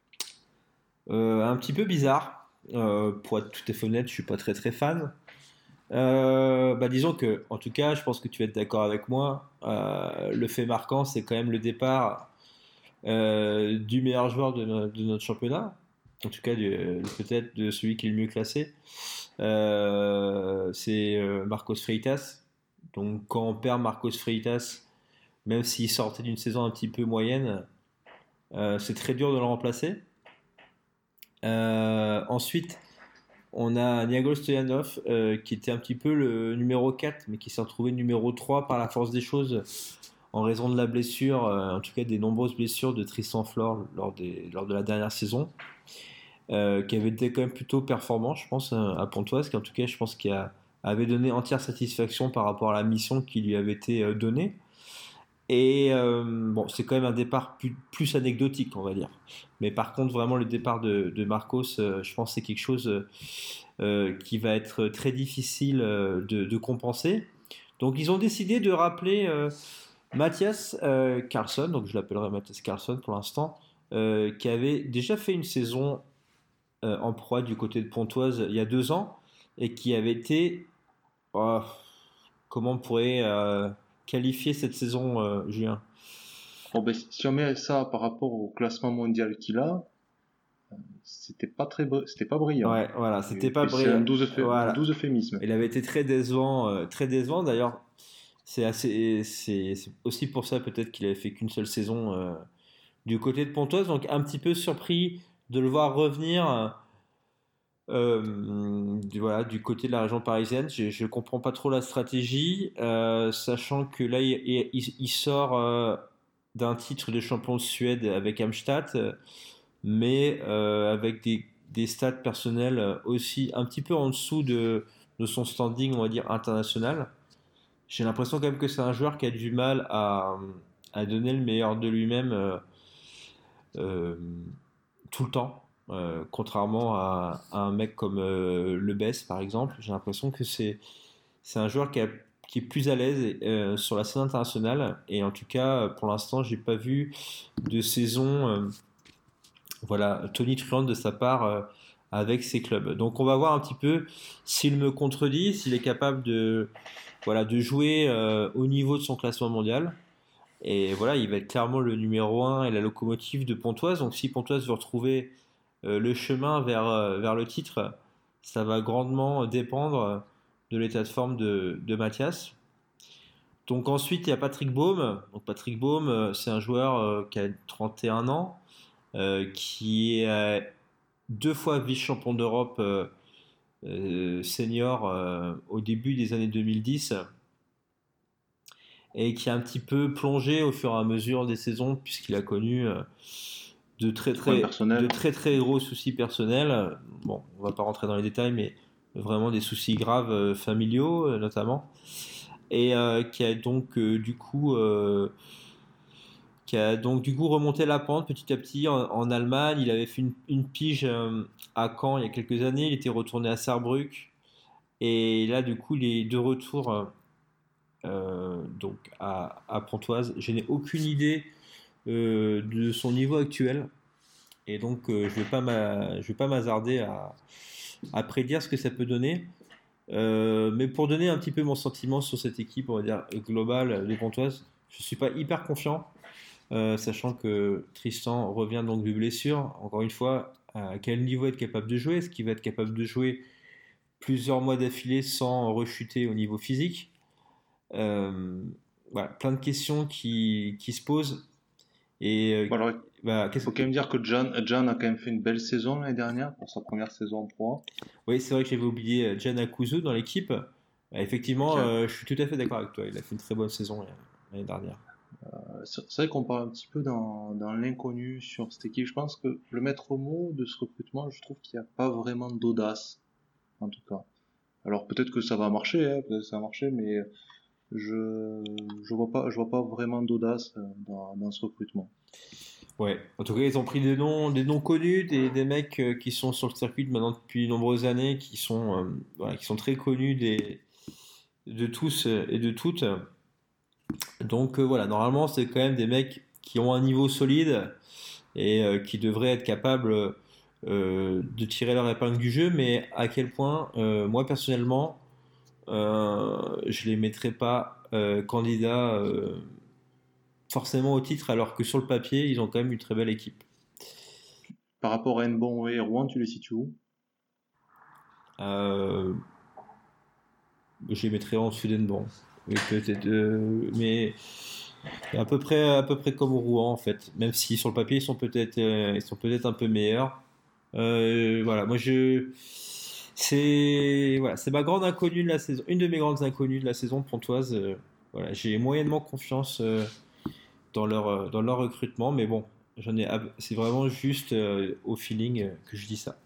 A: euh, un petit peu bizarre. Euh, pour être tout à fait honnête, je suis pas très très fan. Euh, bah disons que, en tout cas, je pense que tu vas être d'accord avec moi. Euh, le fait marquant, c'est quand même le départ euh, du meilleur joueur de, no- de notre championnat. En tout cas, du- peut-être de celui qui est le mieux classé. Euh, c'est euh, Marcos Freitas. Donc, quand on perd Marcos Freitas, même s'il sortait d'une saison un petit peu moyenne, euh, c'est très dur de le remplacer. Euh, ensuite, on a Niagol Stoyanov euh, qui était un petit peu le numéro quatre, mais qui s'est retrouvé numéro trois par la force des choses en raison de la blessure, euh, en tout cas des nombreuses blessures de Tristan Flore lors, des, lors de la dernière saison, euh, qui avait été quand même plutôt performant, je pense, euh, à Pontoise, qui en tout cas, je pense qu'il a- avait donné entière satisfaction par rapport à la mission qui lui avait été euh, donnée. Et euh, bon, c'est quand même un départ plus, plus anecdotique, on va dire. Mais par contre, vraiment, le départ de, de Marcos, euh, je pense que c'est quelque chose euh, euh, qui va être très difficile euh, de, de compenser. Donc, ils ont décidé de rappeler euh, Mathias euh, Carlson, donc je l'appellerai Mathias Carlson pour l'instant, euh, qui avait déjà fait une saison euh, en proie du côté de Pontoise il y a deux ans et qui avait été, oh, comment on pourrait euh, qualifier cette saison, euh, Julien?
B: Bon, ben, si on met ça par rapport au classement mondial qu'il a, c'était pas très, c'était pas brillant.
A: Ouais, voilà, c'était
B: Et
A: pas
B: puis c'est un
A: brillant.
B: douze, un
A: Voilà,
B: douze euphémisme.
A: il avait été très décevant, euh, très décevant. D'ailleurs, c'est assez, c'est c'est aussi pour ça peut-être qu'il avait fait qu'une seule saison euh, du côté de Pontoise. Donc un petit peu surpris de le voir revenir euh, du, voilà, du côté de la région parisienne. Je, je comprends pas trop la stratégie, euh, sachant que là il, il- il sort euh, d'un titre de champion de Suède avec Amstatt, euh, mais euh, avec des, des stats personnels euh, aussi un petit peu en dessous de, de son standing, on va dire, international. J'ai l'impression quand même que c'est un joueur qui a du mal à, à donner le meilleur de lui-même euh, euh, tout le temps. Euh, contrairement à, à un mec comme euh, Le Bess, par exemple, j'ai l'impression que c'est c'est un joueur qui a qui est plus à l'aise euh, sur la scène internationale. Et en tout cas, pour l'instant, j'ai pas vu de saison euh, voilà, tonitruante de sa part euh, avec ses clubs. Donc on va voir un petit peu s'il me contredit, s'il est capable de, voilà, de jouer euh, au niveau de son classement mondial. Et voilà, il va être clairement le numéro un et la locomotive de Pontoise. Donc si Pontoise veut retrouver euh, le chemin vers, euh, vers le titre, ça va grandement dépendre de l'état de forme de, de Mathias. Donc ensuite, il y a Patrick Baume. Donc Patrick Baume, euh, c'est un joueur euh, qui a trente et un ans, euh, qui est euh, deux fois vice-champion d'Europe euh, euh, senior euh, au début des années deux mille dix et qui a un petit peu plongé au fur et à mesure des saisons puisqu'il a connu euh, de très très de très très gros soucis personnels. Bon, on va pas rentrer dans les détails, mais vraiment des soucis graves euh, familiaux euh, notamment, et euh, qui a donc euh, du coup euh, qui a donc du coup remonté la pente petit à petit en, en Allemagne. Il avait fait une, une pige euh, à Caen il y a quelques années. Il était retourné à Saarbrück et là du coup les deux retours euh, donc à, à Pontoise. Je n'ai aucune idée euh, de son niveau actuel. Et donc, euh, je ne vais pas m'a- je vais pas m'hasarder à, à prédire ce que ça peut donner. Euh, mais pour donner un petit peu mon sentiment sur cette équipe, on va dire globale des Pontoises, je ne suis pas hyper confiant, euh, sachant que Tristan revient donc de blessure. Encore une fois, à quel niveau être capable de jouer? Est-ce qu'il va être capable de jouer plusieurs mois d'affilée sans rechuter au niveau physique? Euh, voilà, plein de questions qui, qui se posent. Et euh,
B: Bon, alors,
A: bah,
B: il
A: qu'est-ce
B: faut quand même dire que John, John a quand même fait une belle saison l'année dernière pour sa première saison en Pro.
A: Oui, c'est vrai que j'avais oublié euh, Can Akuzu dans l'équipe. Euh, effectivement,
B: A.
A: euh, je suis tout à fait d'accord avec toi. Il a fait une très bonne saison euh, l'année dernière.
B: Euh, C'est c'est vrai qu'on parle un petit peu dans, dans l'inconnu sur cette équipe. Je pense que le maître mot de ce recrutement, je trouve qu'il n'y a pas vraiment d'audace, en tout cas. Alors peut-être que ça va marcher, hein, peut-être que ça va marcher, mais je je vois pas je vois pas vraiment d'audace euh, dans, dans ce recrutement.
A: Ouais. En tout cas, ils ont pris des noms, des noms connus, des, des mecs euh, qui sont sur le circuit maintenant depuis de nombreuses années, qui sont, euh, voilà, qui sont très connus des, de tous euh, et de toutes. Donc euh, voilà, normalement, c'est quand même des mecs qui ont un niveau solide et euh, qui devraient être capables euh, de tirer leur épingle du jeu. Mais à quel point, euh, moi personnellement, euh, je les mettrais pas euh, candidats euh, forcément au titre, alors que sur le papier, ils ont quand même une très belle équipe.
B: Par rapport à Nbon et Rouen, tu les situes où?
A: Euh, je les mettrais en dessous d'Enban. Mais peut-être, euh, mais à peu près, à peu près comme au Rouen en fait. Même si sur le papier ils sont peut-être, euh, ils sont peut-être un peu meilleurs. Euh, voilà, moi je, c'est, voilà, c'est ma grande inconnue de la saison, une de mes grandes inconnues de la saison pontoise. Euh, voilà, j'ai moyennement confiance euh, dans leur, euh, dans leur recrutement, mais bon, j'en ai, c'est vraiment juste euh, au feeling euh, que je dis ça.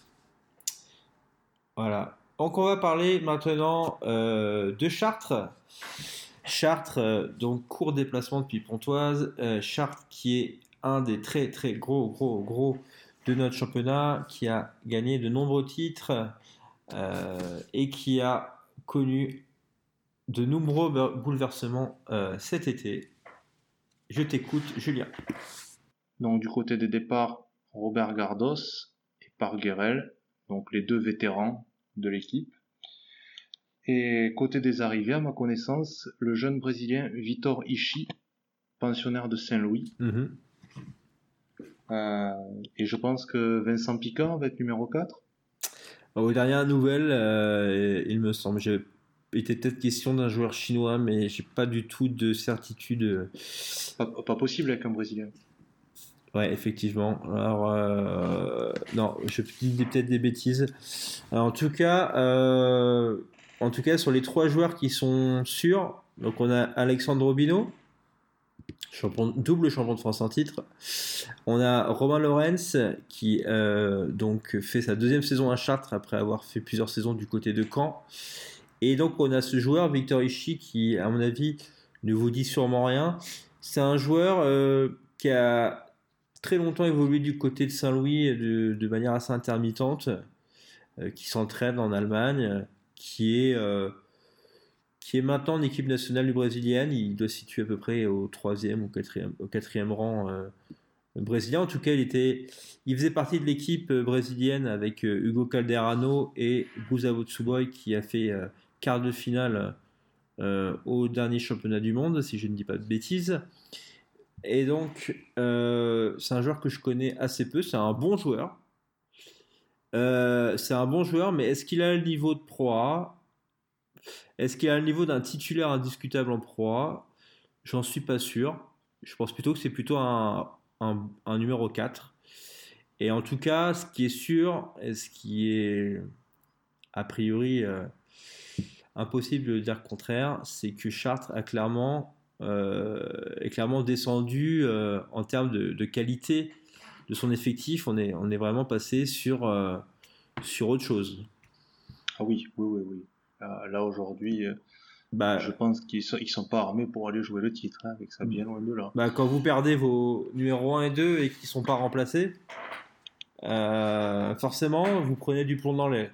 A: Voilà. Donc on va parler maintenant euh, de Chartres. Chartres, euh, donc court déplacement depuis Pontoise. Euh, Chartres qui est un des très très gros gros gros de notre championnat, qui a gagné de nombreux titres euh, et qui a connu de nombreux bouleversements euh, cet été. Je t'écoute, Julien.
B: Donc du côté des départs, Robert Gardos et Parguerel, donc les deux vétérans de l'équipe. Et côté des arrivées, à ma connaissance, le jeune Brésilien Vitor Ichi, pensionnaire de Saint-Louis.
A: Mm-hmm.
B: Euh, et je pense que Vincent Picard va être numéro quatre.
A: Aux dernières nouvelles, euh, il me semble, j'ai il était peut-être question d'un joueur chinois, mais j'ai pas du tout de certitude.
B: Pas, pas possible avec un Brésilien.
A: Ouais, effectivement. Alors, euh, non, je dis peut-être des bêtises. Alors, en tout cas, euh, en tout cas, sur les trois joueurs qui sont sûrs, donc on a Alexandre Robino, champion, double champion de France en titre. On a Romain Lorenz qui euh, donc fait sa deuxième saison à Chartres après avoir fait plusieurs saisons du côté de Caen. Et donc on a ce joueur Victor Ishii qui, à mon avis, ne vous dit sûrement rien. C'est un joueur euh, qui a très longtemps évolué du côté de Saint-Louis de, de manière assez intermittente, euh, qui s'entraîne en Allemagne, qui est euh, qui est maintenant en équipe nationale brésilienne. Il doit se situer à peu près au troisième ou quatrième, au quatrième rang euh, brésilien. En tout cas, il, était, il faisait partie de l'équipe brésilienne avec euh, Hugo Calderano et Gustavo Tsuboi qui a fait euh, quart de finale euh, au dernier championnat du monde, si je ne dis pas de bêtises. Et donc, euh, c'est un joueur que je connais assez peu. C'est un bon joueur. Euh, c'est un bon joueur, mais est-ce qu'il a le niveau de Pro A? Est-ce qu'il a le niveau d'un titulaire indiscutable en Pro A? J'en suis pas sûr. Je pense plutôt que c'est plutôt un, un, un numéro quatre. Et en tout cas, ce qui est sûr, et ce qui est a priori euh, impossible de dire le contraire, c'est que Chartres a clairement, euh, est clairement descendu euh, en termes de, de qualité de son effectif. On est, on est vraiment passé sur, euh, sur autre chose.
B: Ah oui, oui, oui, oui. Là, là, aujourd'hui, euh,
A: Bah,
B: je pense qu'ils sont, ils sont pas armés pour aller jouer le titre, hein, avec ça bien loin de là.
A: bah, quand vous perdez vos numéros un et deux et qu'ils ne sont pas remplacés, euh, forcément, vous prenez du plomb dans l'aile.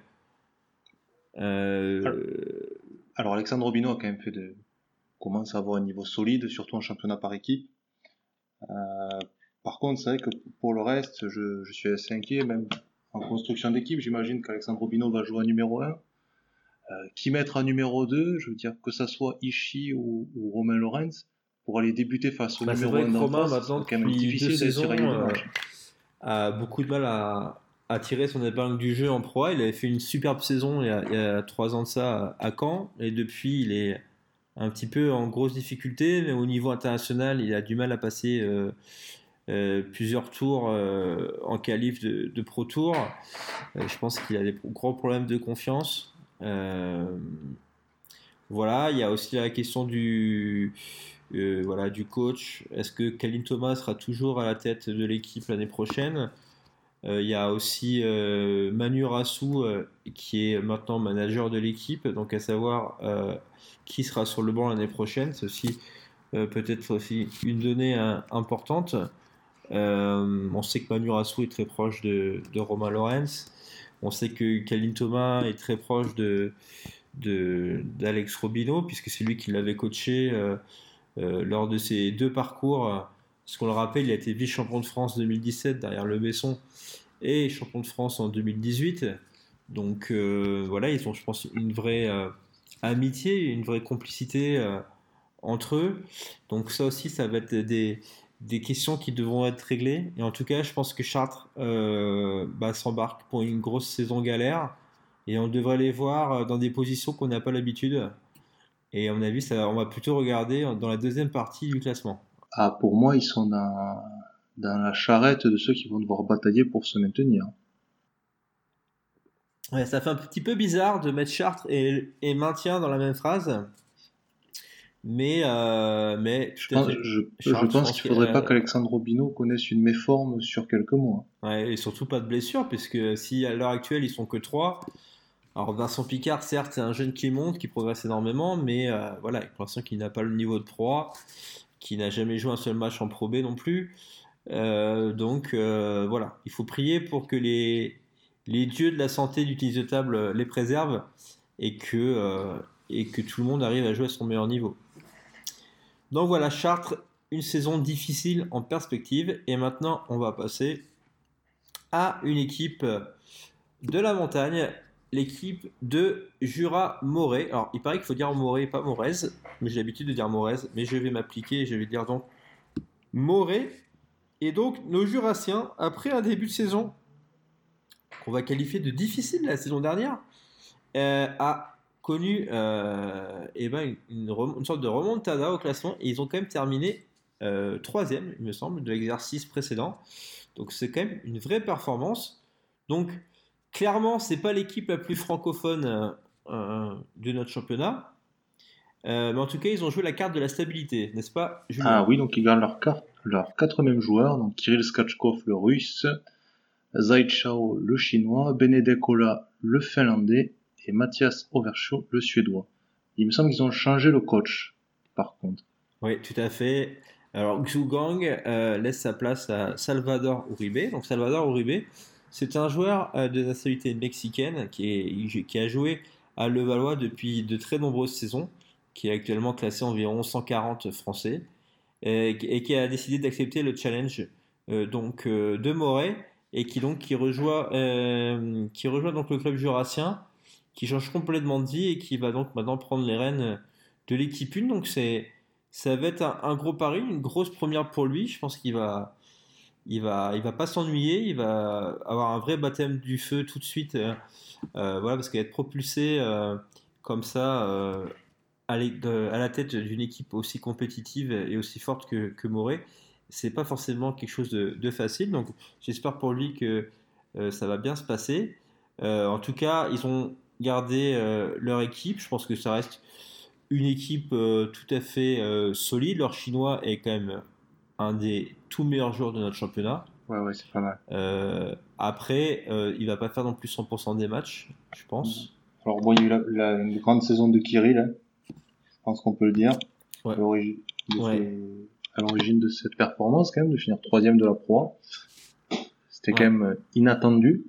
B: Alors,
A: Euh,
B: alors, Alexandre Robinho a quand même fait de, commence à avoir un niveau solide, surtout en championnat par équipe. Euh, Par contre, c'est vrai que pour le reste, je, je suis assez inquiet, même en construction d'équipe. J'imagine qu'Alexandre Robinho va jouer à numéro un. Euh, qui mettre à numéro deux, je veux dire que ça soit Ishii ou, ou Romain Lorenz, pour aller débuter face au
A: bah, c'est
B: numéro
A: vrai
B: un
A: que
B: d'en
A: Romain,
B: face, ça
A: maintenant,
B: va quand même être
A: depuis deux
B: difficile d'aller
A: saisons,
B: tirailler des
A: euh,
B: matchs.
A: a beaucoup de mal à, à tirer son épingle du jeu en Pro A. Il avait fait une superbe saison il y a, il y a trois ans de ça à Caen, et depuis, il est un petit peu en grosse difficulté, mais au niveau international, il a du mal à passer euh, euh, plusieurs tours euh, en qualif de, de Pro Tour. Euh, je pense qu'il a des gros problèmes de confiance. Euh, voilà, il y a aussi la question du, euh, voilà, du coach. Est-ce que Kalin Thomas sera toujours à la tête de l'équipe l'année prochaine? Euh, Il y a aussi euh, Manu Rassou euh, qui est maintenant manager de l'équipe, donc à savoir euh, qui sera sur le banc l'année prochaine. C'est aussi euh, peut-être aussi une donnée hein, importante. Euh, on sait que Manu Rassou est très proche de, de Romain Lorenz. On sait que Kalin Thomas est très proche de, de- d'Alex Robino, puisque c'est lui qui l'avait coaché euh, euh, lors de ses deux parcours. Parce qu'on le rappelle, il a été vice-champion de France deux mille dix-sept derrière Le Besson et champion de France en deux mille dix-huit. Donc euh, voilà, ils ont, je pense, une vraie euh, amitié, une vraie complicité euh, entre eux. Donc ça aussi, ça va être des, des questions qui devront être réglées. Et en tout cas, je pense que Chartres euh, bah, s'embarque pour une grosse saison galère. Et on devrait les voir euh, dans des positions qu'on n'a pas l'habitude. Et à mon avis, ça, on va plutôt regarder dans la deuxième partie du classement.
B: Ah, pour moi, ils sont dans, dans la charrette de ceux qui vont devoir batailler pour se maintenir.
A: Ouais, ça fait un petit peu bizarre de mettre Chartres et, et maintien dans la même phrase. Mais, euh, mais
B: Je
A: tout à
B: pense,
A: fait.
B: je, je
A: Chartres, je
B: pense
A: pense
B: qu'il
A: qu'il y
B: faudrait pas
A: a,
B: qu'Alexandre Robinho connaisse une méforme sur quelques mois.
A: ouais, et surtout pas de blessure, puisque si à l'heure actuelle ils sont que trois, alors Vincent Picard, certes, c'est un jeune qui monte, qui progresse énormément, mais euh, voilà, pour l'instant qu'il n'a pas le niveau de Pro A, qui n'a jamais joué un seul match en Pro B non plus. Euh, donc euh, voilà, il faut prier pour que les, les dieux de la santé d'Utilise Table les préservent et que, euh, et que tout le monde arrive à jouer à son meilleur niveau. Donc voilà, Chartres, une saison difficile en perspective. Et maintenant, on va passer à une équipe de la montagne, l'équipe de Jura-Moret. Alors, il paraît qu'il faut dire Moret, pas Morez, mais j'ai l'habitude de dire Morez, mais je vais m'appliquer et je vais dire donc Moret. Et donc, nos Jurassiens, après un début de saison qu'on va qualifier de difficile la saison dernière, euh, a connu euh, eh ben, une, une, une, sorte de remontada au classement et ils ont quand même terminé euh, troisième, il me semble, de l'exercice précédent. Donc c'est quand même une vraie performance. Donc clairement, c'est pas l'équipe la plus francophone euh, euh, de notre championnat. Euh, mais en tout cas, ils ont joué la carte de la stabilité, n'est-ce pas,
B: Ah
A: Julien?
B: oui, donc ils gardent leurs carte, leurs quatre mêmes joueurs, donc Kirill Skachkov le russe, Zai Chao le chinois, Benedek Ola le finlandais et Mathias Overshaw le suédois. Il me semble qu'ils ont changé le coach, par contre.
A: Oui, tout à fait. Alors, Xu Gang euh, laisse sa place à Salvador Uribe. Donc, Salvador Uribe, c'est un joueur euh, de nationalité mexicaine qui, est, qui a joué à Levallois depuis de très nombreuses saisons. qui est actuellement classé environ cent quarante français, et, et qui a décidé d'accepter le challenge euh, donc euh, de Moret et qui donc qui rejoint euh, qui rejoint donc le club jurassien, qui change complètement de vie et qui va donc maintenant prendre les rênes de l'équipe un. Donc c'est ça va être un, un gros pari, une grosse première pour lui. Je pense qu'il va il va il va pas s'ennuyer, il va avoir un vrai baptême du feu tout de suite. Euh, euh, voilà, parce qu'être propulsé euh, comme ça euh, à, de- à la tête d'une équipe aussi compétitive et aussi forte que, que Morée, c'est pas forcément quelque chose de, de facile. Donc j'espère pour lui que euh, ça va bien se passer. Euh, en tout cas, ils ont gardé euh, leur équipe. Je pense que ça reste une équipe euh, tout à fait euh, solide. Leur chinois est quand même un des tout meilleurs joueurs de notre championnat.
B: Ouais, ouais, c'est pas mal.
A: Euh, après, euh, il va pas faire non plus cent pour cent des matchs, je pense.
B: Alors bon, il y a eu la, la- une grande saison de Kirill, hein, je pense qu'on peut le dire, à
A: Ouais,
B: l'origine de,
A: ouais,
B: ce- à l'origine de cette performance quand même, de finir troisième de la Pro A. C'était quand
A: ouais,
B: même euh, inattendu.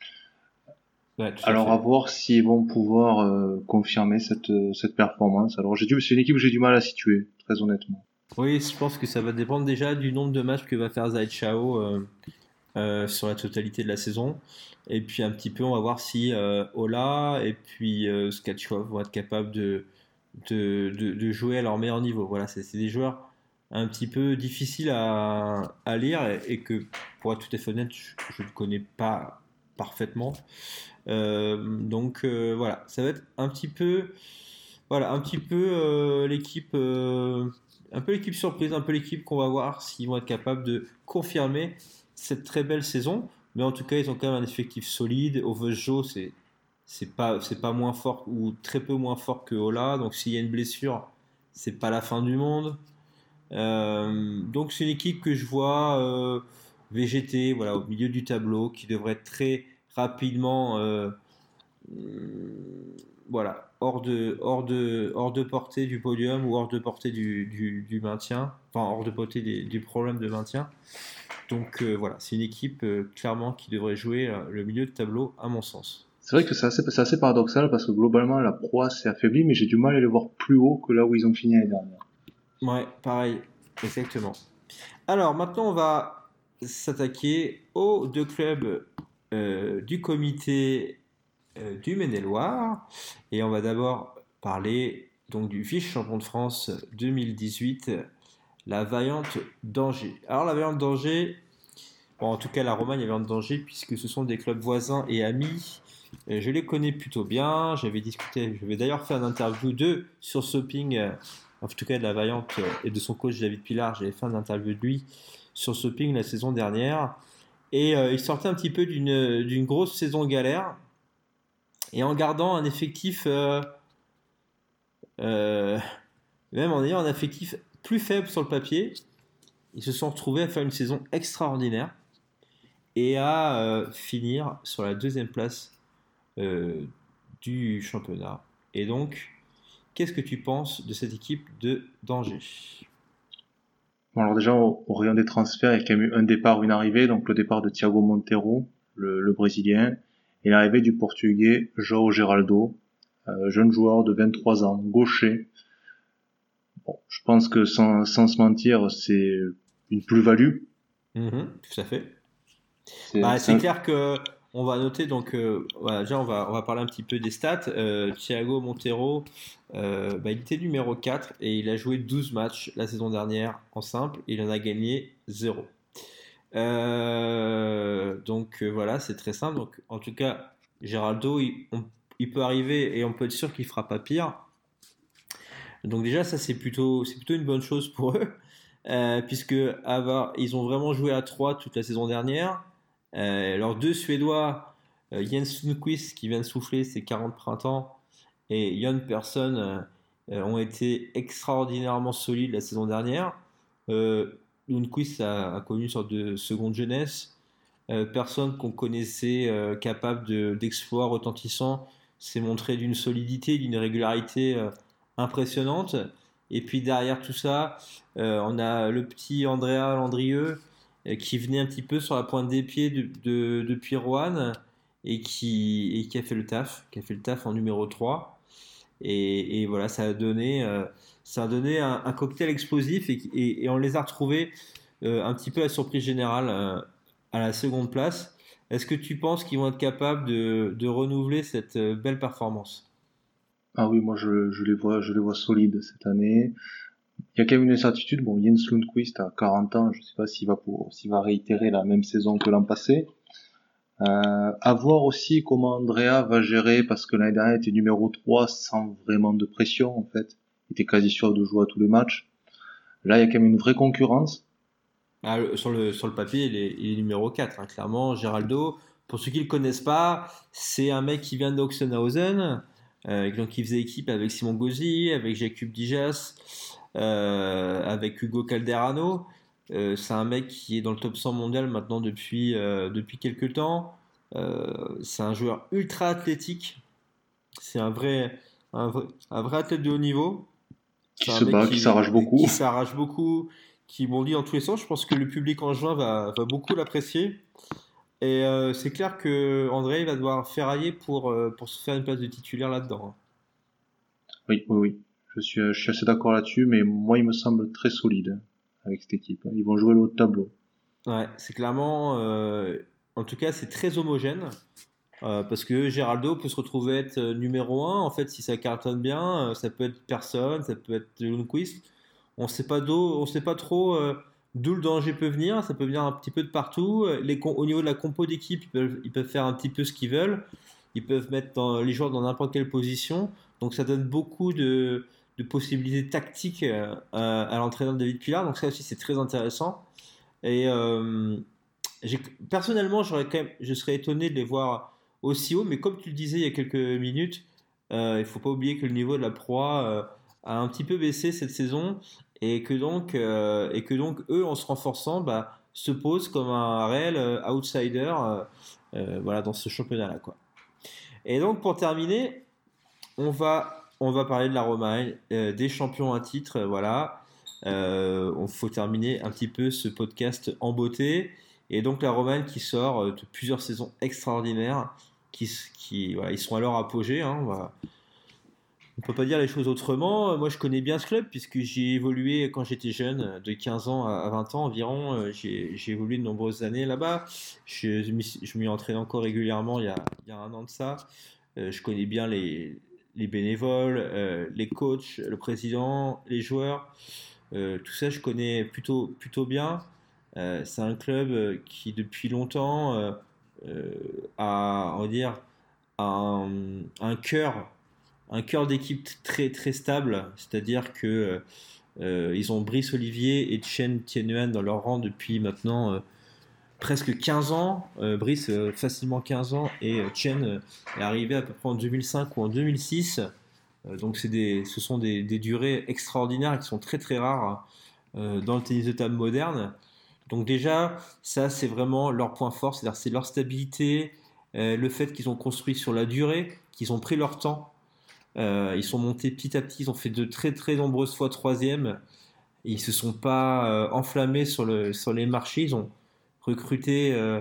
A: ouais, tout à
B: Alors à
A: fait.
B: voir s'ils vont pouvoir euh, confirmer cette, euh, cette performance. Alors j'ai du, c'est une équipe que j'ai du mal à situer, très honnêtement.
A: Oui, je pense que ça va dépendre déjà du nombre de matchs que va faire Zai Chao euh, euh, sur la totalité de la saison. Et puis un petit peu, on va voir si euh, Ola et puis euh, Skachkov vont être capables de, de, de, de jouer à leur meilleur niveau. Voilà, c'est c'est des joueurs un petit peu difficiles à, à lire et, et que, pour être tout à fait honnête, je je ne connais pas parfaitement. Euh, donc euh, voilà, ça va être un petit peu, voilà, un petit peu euh, l'équipe, euh, un peu l'équipe surprise, un peu l'équipe qu'on va voir s'ils vont être capables de confirmer cette très belle saison. Mais en tout cas, ils ont quand même un effectif solide. Ovejo, c'est c'est pas c'est pas moins fort ou très peu moins fort que Ola. Donc s'il y a une blessure, c'est pas la fin du monde. Euh, donc c'est une équipe que je vois euh, végéter, voilà, au milieu du tableau, qui devrait très rapidement, euh, voilà, hors de, hors de, hors de portée du podium ou hors de portée du, du, du maintien, enfin hors de portée des- du problème de maintien. Donc euh, voilà, c'est une équipe euh, clairement qui devrait jouer euh, le milieu de tableau à mon sens.
B: C'est vrai que c'est assez, c'est assez paradoxal parce que globalement la Pro A s'est affaiblie, mais j'ai du mal à les voir plus haut que là où ils ont fini l'année dernière.
A: Ouais, pareil, exactement. Alors maintenant, on va s'attaquer aux deux clubs euh, du comité euh, du Maine-et-Loire. Et on va d'abord parler donc du vice-champion de France deux mille dix-huit, la Vaillante d'Angers. Alors la Vaillante d'Angers, bon, en tout cas la Romagne et la Vaillante d'Angers, puisque ce sont des clubs voisins et amis, euh, je les connais plutôt bien. J'avais discuté, je vais d'ailleurs faire une interview d'eux sur Shopping, euh, en tout cas de la Vaillante euh, et de son coach David Pilar. J'avais fait une interview de lui sur Shopping la saison dernière. Et euh, il sortait un petit peu d'une d'une grosse saison galère et en gardant un effectif, euh, euh, même en ayant un effectif plus faible sur le papier, ils se sont retrouvés à faire une saison extraordinaire et à euh, finir sur la deuxième place euh, du championnat. Et donc, qu'est-ce que tu penses de cette équipe de d'Angers?
B: Bon, alors déjà, au, au rayon des transferts, il y a quand même eu un départ, une arrivée, donc le départ de Thiago Monteiro, le, le Brésilien, et l'arrivée du Portugais João Geraldo, euh, jeune joueur de vingt-trois ans, gaucher. Bon, je pense que sans, sans se mentir, c'est une plus-value.
A: Mhm, tout à fait.
B: C'est,
A: Bah,
B: c'est
A: c'est
B: un-
A: clair que on va noter donc euh, voilà, déjà on va on va parler un petit peu des stats. Euh, Thiago Montero, euh, bah, il était numéro quatre et il a joué douze matchs la saison dernière en simple. Il en a gagné zéro. Euh, donc euh, voilà, c'est très simple. Donc en tout cas, Geraldo, il, on- il peut arriver et on peut être sûr qu'il fera pas pire. Donc déjà ça c'est plutôt c'est plutôt une bonne chose pour eux. Euh, puisque avoir, ils ont vraiment joué à trois toute la saison dernière. Euh, leurs deux Suédois, euh, Jens Lundqvist qui vient de souffler ses quarante printemps et Jon Persson euh, euh, ont été extraordinairement solides la saison dernière. Euh, Lundqvist a, a connu une sorte de seconde jeunesse. Euh, personne qu'on connaissait euh, capable de, d'exploits retentissants s'est montré d'une solidité, d'une régularité euh, impressionnante. Et puis derrière tout ça, euh, on a le petit Andrea Landrieux euh, qui venait un petit peu sur la pointe des pieds de, de, depuis Roanne et qui, et qui a fait le taf, qui a fait le taf en numéro trois. Et, et voilà, ça a donné, euh, ça a donné un, un cocktail explosif et, et- et on les a retrouvés euh, un petit peu à surprise générale euh, à la seconde place. Est-ce que tu penses qu'ils vont être capables de, de renouveler cette euh, belle performance?
B: Ah oui, moi je, je les vois, je les vois solides cette année. Il y a quand même une incertitude. Bon, Jens Lundqvist a quarante ans, je sais pas s'il va pour, s'il va réitérer la même saison que l'an passé. Euh, à voir aussi comment Andrea va gérer, parce que l'année dernière il était numéro trois sans vraiment de pression en fait. Il était quasi sûr de jouer à tous les matchs. Là, il y a quand même une vraie concurrence.
A: Ah, le- sur le, sur le papier, il est, il est numéro quatre, hein, clairement. Geraldo, pour ceux qui ne le connaissent pas, c'est un mec qui vient d'Oxenhausen, euh, donc il faisait équipe avec Simon Gauzy, avec Jakub Dijas, euh, avec Hugo Calderano. Euh, c'est un mec qui est dans le top cent mondial maintenant depuis, euh, depuis quelques temps. Euh, c'est un joueur ultra athlétique. C'est un vrai, un vrai, un vrai athlète de haut niveau.
B: Qui
A: C'est un
B: se
A: mec
B: bat, qui
A: qui,
B: s'arrache
A: qui
B: beaucoup.
A: s'arrache beaucoup, qui bondit dans tous les sens. Je pense que le public en juin va, va beaucoup l'apprécier. Et euh, c'est clair que André va devoir ferrailler pour, euh, pour se faire une place de titulaire là-dedans,
B: Oui, oui, oui. Je suis, je suis assez d'accord là-dessus, mais moi, il me semble très solide avec cette équipe. Ils vont jouer le haut de tableau.
A: hein. Ouais, c'est clairement. Euh, en tout cas, c'est très homogène. Euh, parce que Geraldo peut se retrouver être euh, numéro un. En fait, si ça cartonne bien, euh, ça peut être personne, ça peut être Lundqvist. On sait pas d'où, on sait pas trop euh, d'où le danger peut venir. Ça peut venir un petit peu de partout. Euh, Les, con- au niveau de la compo d'équipe, ils peuvent, ils peuvent faire un petit peu ce qu'ils veulent. Ils peuvent mettre dans- les joueurs dans n'importe quelle position. Donc ça donne beaucoup de, de possibilités tactiques euh, à, à l'entraîneur David Pilar. Donc ça aussi, c'est très intéressant. Et euh, j'ai- personnellement, j'aurais quand même, je serais étonné de les voir aussi haut, mais comme tu le disais il y a quelques minutes, euh, il faut pas oublier que le niveau de la proie euh, a un petit peu baissé cette saison et que donc, euh, et que donc eux, en se renforçant, bah, se posent comme un réel euh, outsider euh, euh, voilà, dans ce championnat-là, quoi. Et donc, pour terminer, on va, on va parler de la Romagne, euh, des champions à titre, euh, voilà. Euh, on faut terminer un petit peu ce podcast en beauté. Et donc la Romagne qui sort euh, de plusieurs saisons extraordinaires, qui, qui voilà, ils sont à leur apogée. Hein, on va, on peut pas dire les choses autrement. Moi, je connais bien ce club puisque j'ai évolué quand j'étais jeune, de quinze ans à vingt ans environ. Euh, J'ai j'ai évolué de nombreuses années là-bas. Je, je m'y je m'y entraîne encore régulièrement il y a, il y a un an de ça. Euh, je connais bien les, les bénévoles, euh, les coachs, le président, les joueurs. Euh, tout ça, je connais plutôt, plutôt bien. Euh, c'est un club euh, qui, depuis longtemps, euh, euh, a, on va dire, un, un cœur, un cœur d'équipe très, très stable. C'est-à-dire que euh, ils ont Brice Olivier et Chen Tianyuan dans leur rang depuis maintenant euh, presque quinze ans. Euh, Brice, euh, facilement quinze ans, et euh, Chen euh, est arrivé à peu près en deux mille cinq ou en deux mille six. Euh, donc c'est des, ce sont des, des durées extraordinaires qui sont très très rares euh, dans le tennis de table moderne. Donc déjà, ça c'est vraiment leur point fort, c'est-à-dire c'est leur stabilité, euh, le fait qu'ils ont construit sur la durée, qu'ils ont pris leur temps. Euh, ils sont montés petit à petit, ils ont fait de très très nombreuses fois troisième. Et ils se sont pas euh, enflammés sur, le, sur les marchés, ils ont recruté euh,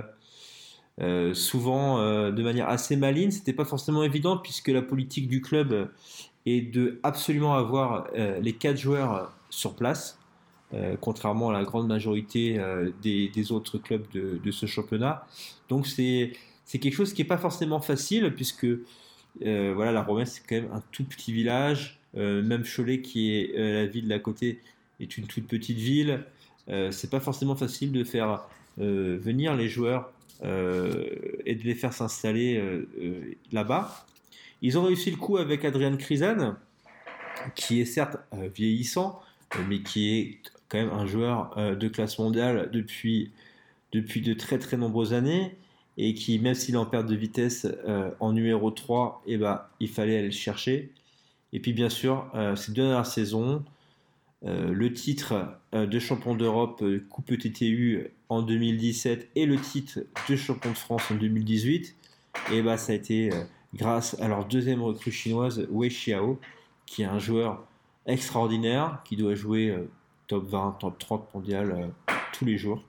A: euh, souvent euh, de manière assez maligne. C'était pas forcément évident puisque la politique du club est de absolument avoir euh, les quatre joueurs sur place, euh, contrairement à la grande majorité euh, des, des, autres clubs de, de ce championnat. Donc c'est c'est quelque chose qui n'est pas forcément facile puisque euh, voilà, la Romaine c'est quand même un tout petit village. Euh, même Cholet qui est euh, la ville d'à côté est une toute petite ville. Euh, c'est pas forcément facile de faire euh, venir les joueurs euh, et de les faire s'installer euh, euh, là-bas. Ils ont réussi le coup avec Adrian Krizan, qui est certes euh, vieillissant, euh, mais qui est quand même un joueur euh, de classe mondiale depuis, depuis de très très nombreuses années, et qui, même s'il est en perte de vitesse euh, en numéro trois, eh ben, il fallait aller le chercher. Et puis bien sûr, euh, ces deux dernières saisons, euh, le titre euh, de champion d'Europe euh, Coupe T T U en deux mille dix-sept et le titre de champion de France en deux mille dix-huit, et bah, ça a été euh, grâce à leur deuxième recrue chinoise, Wei Xiao, qui est un joueur extraordinaire, qui doit jouer euh, top vingt, top trente mondial euh, tous les jours,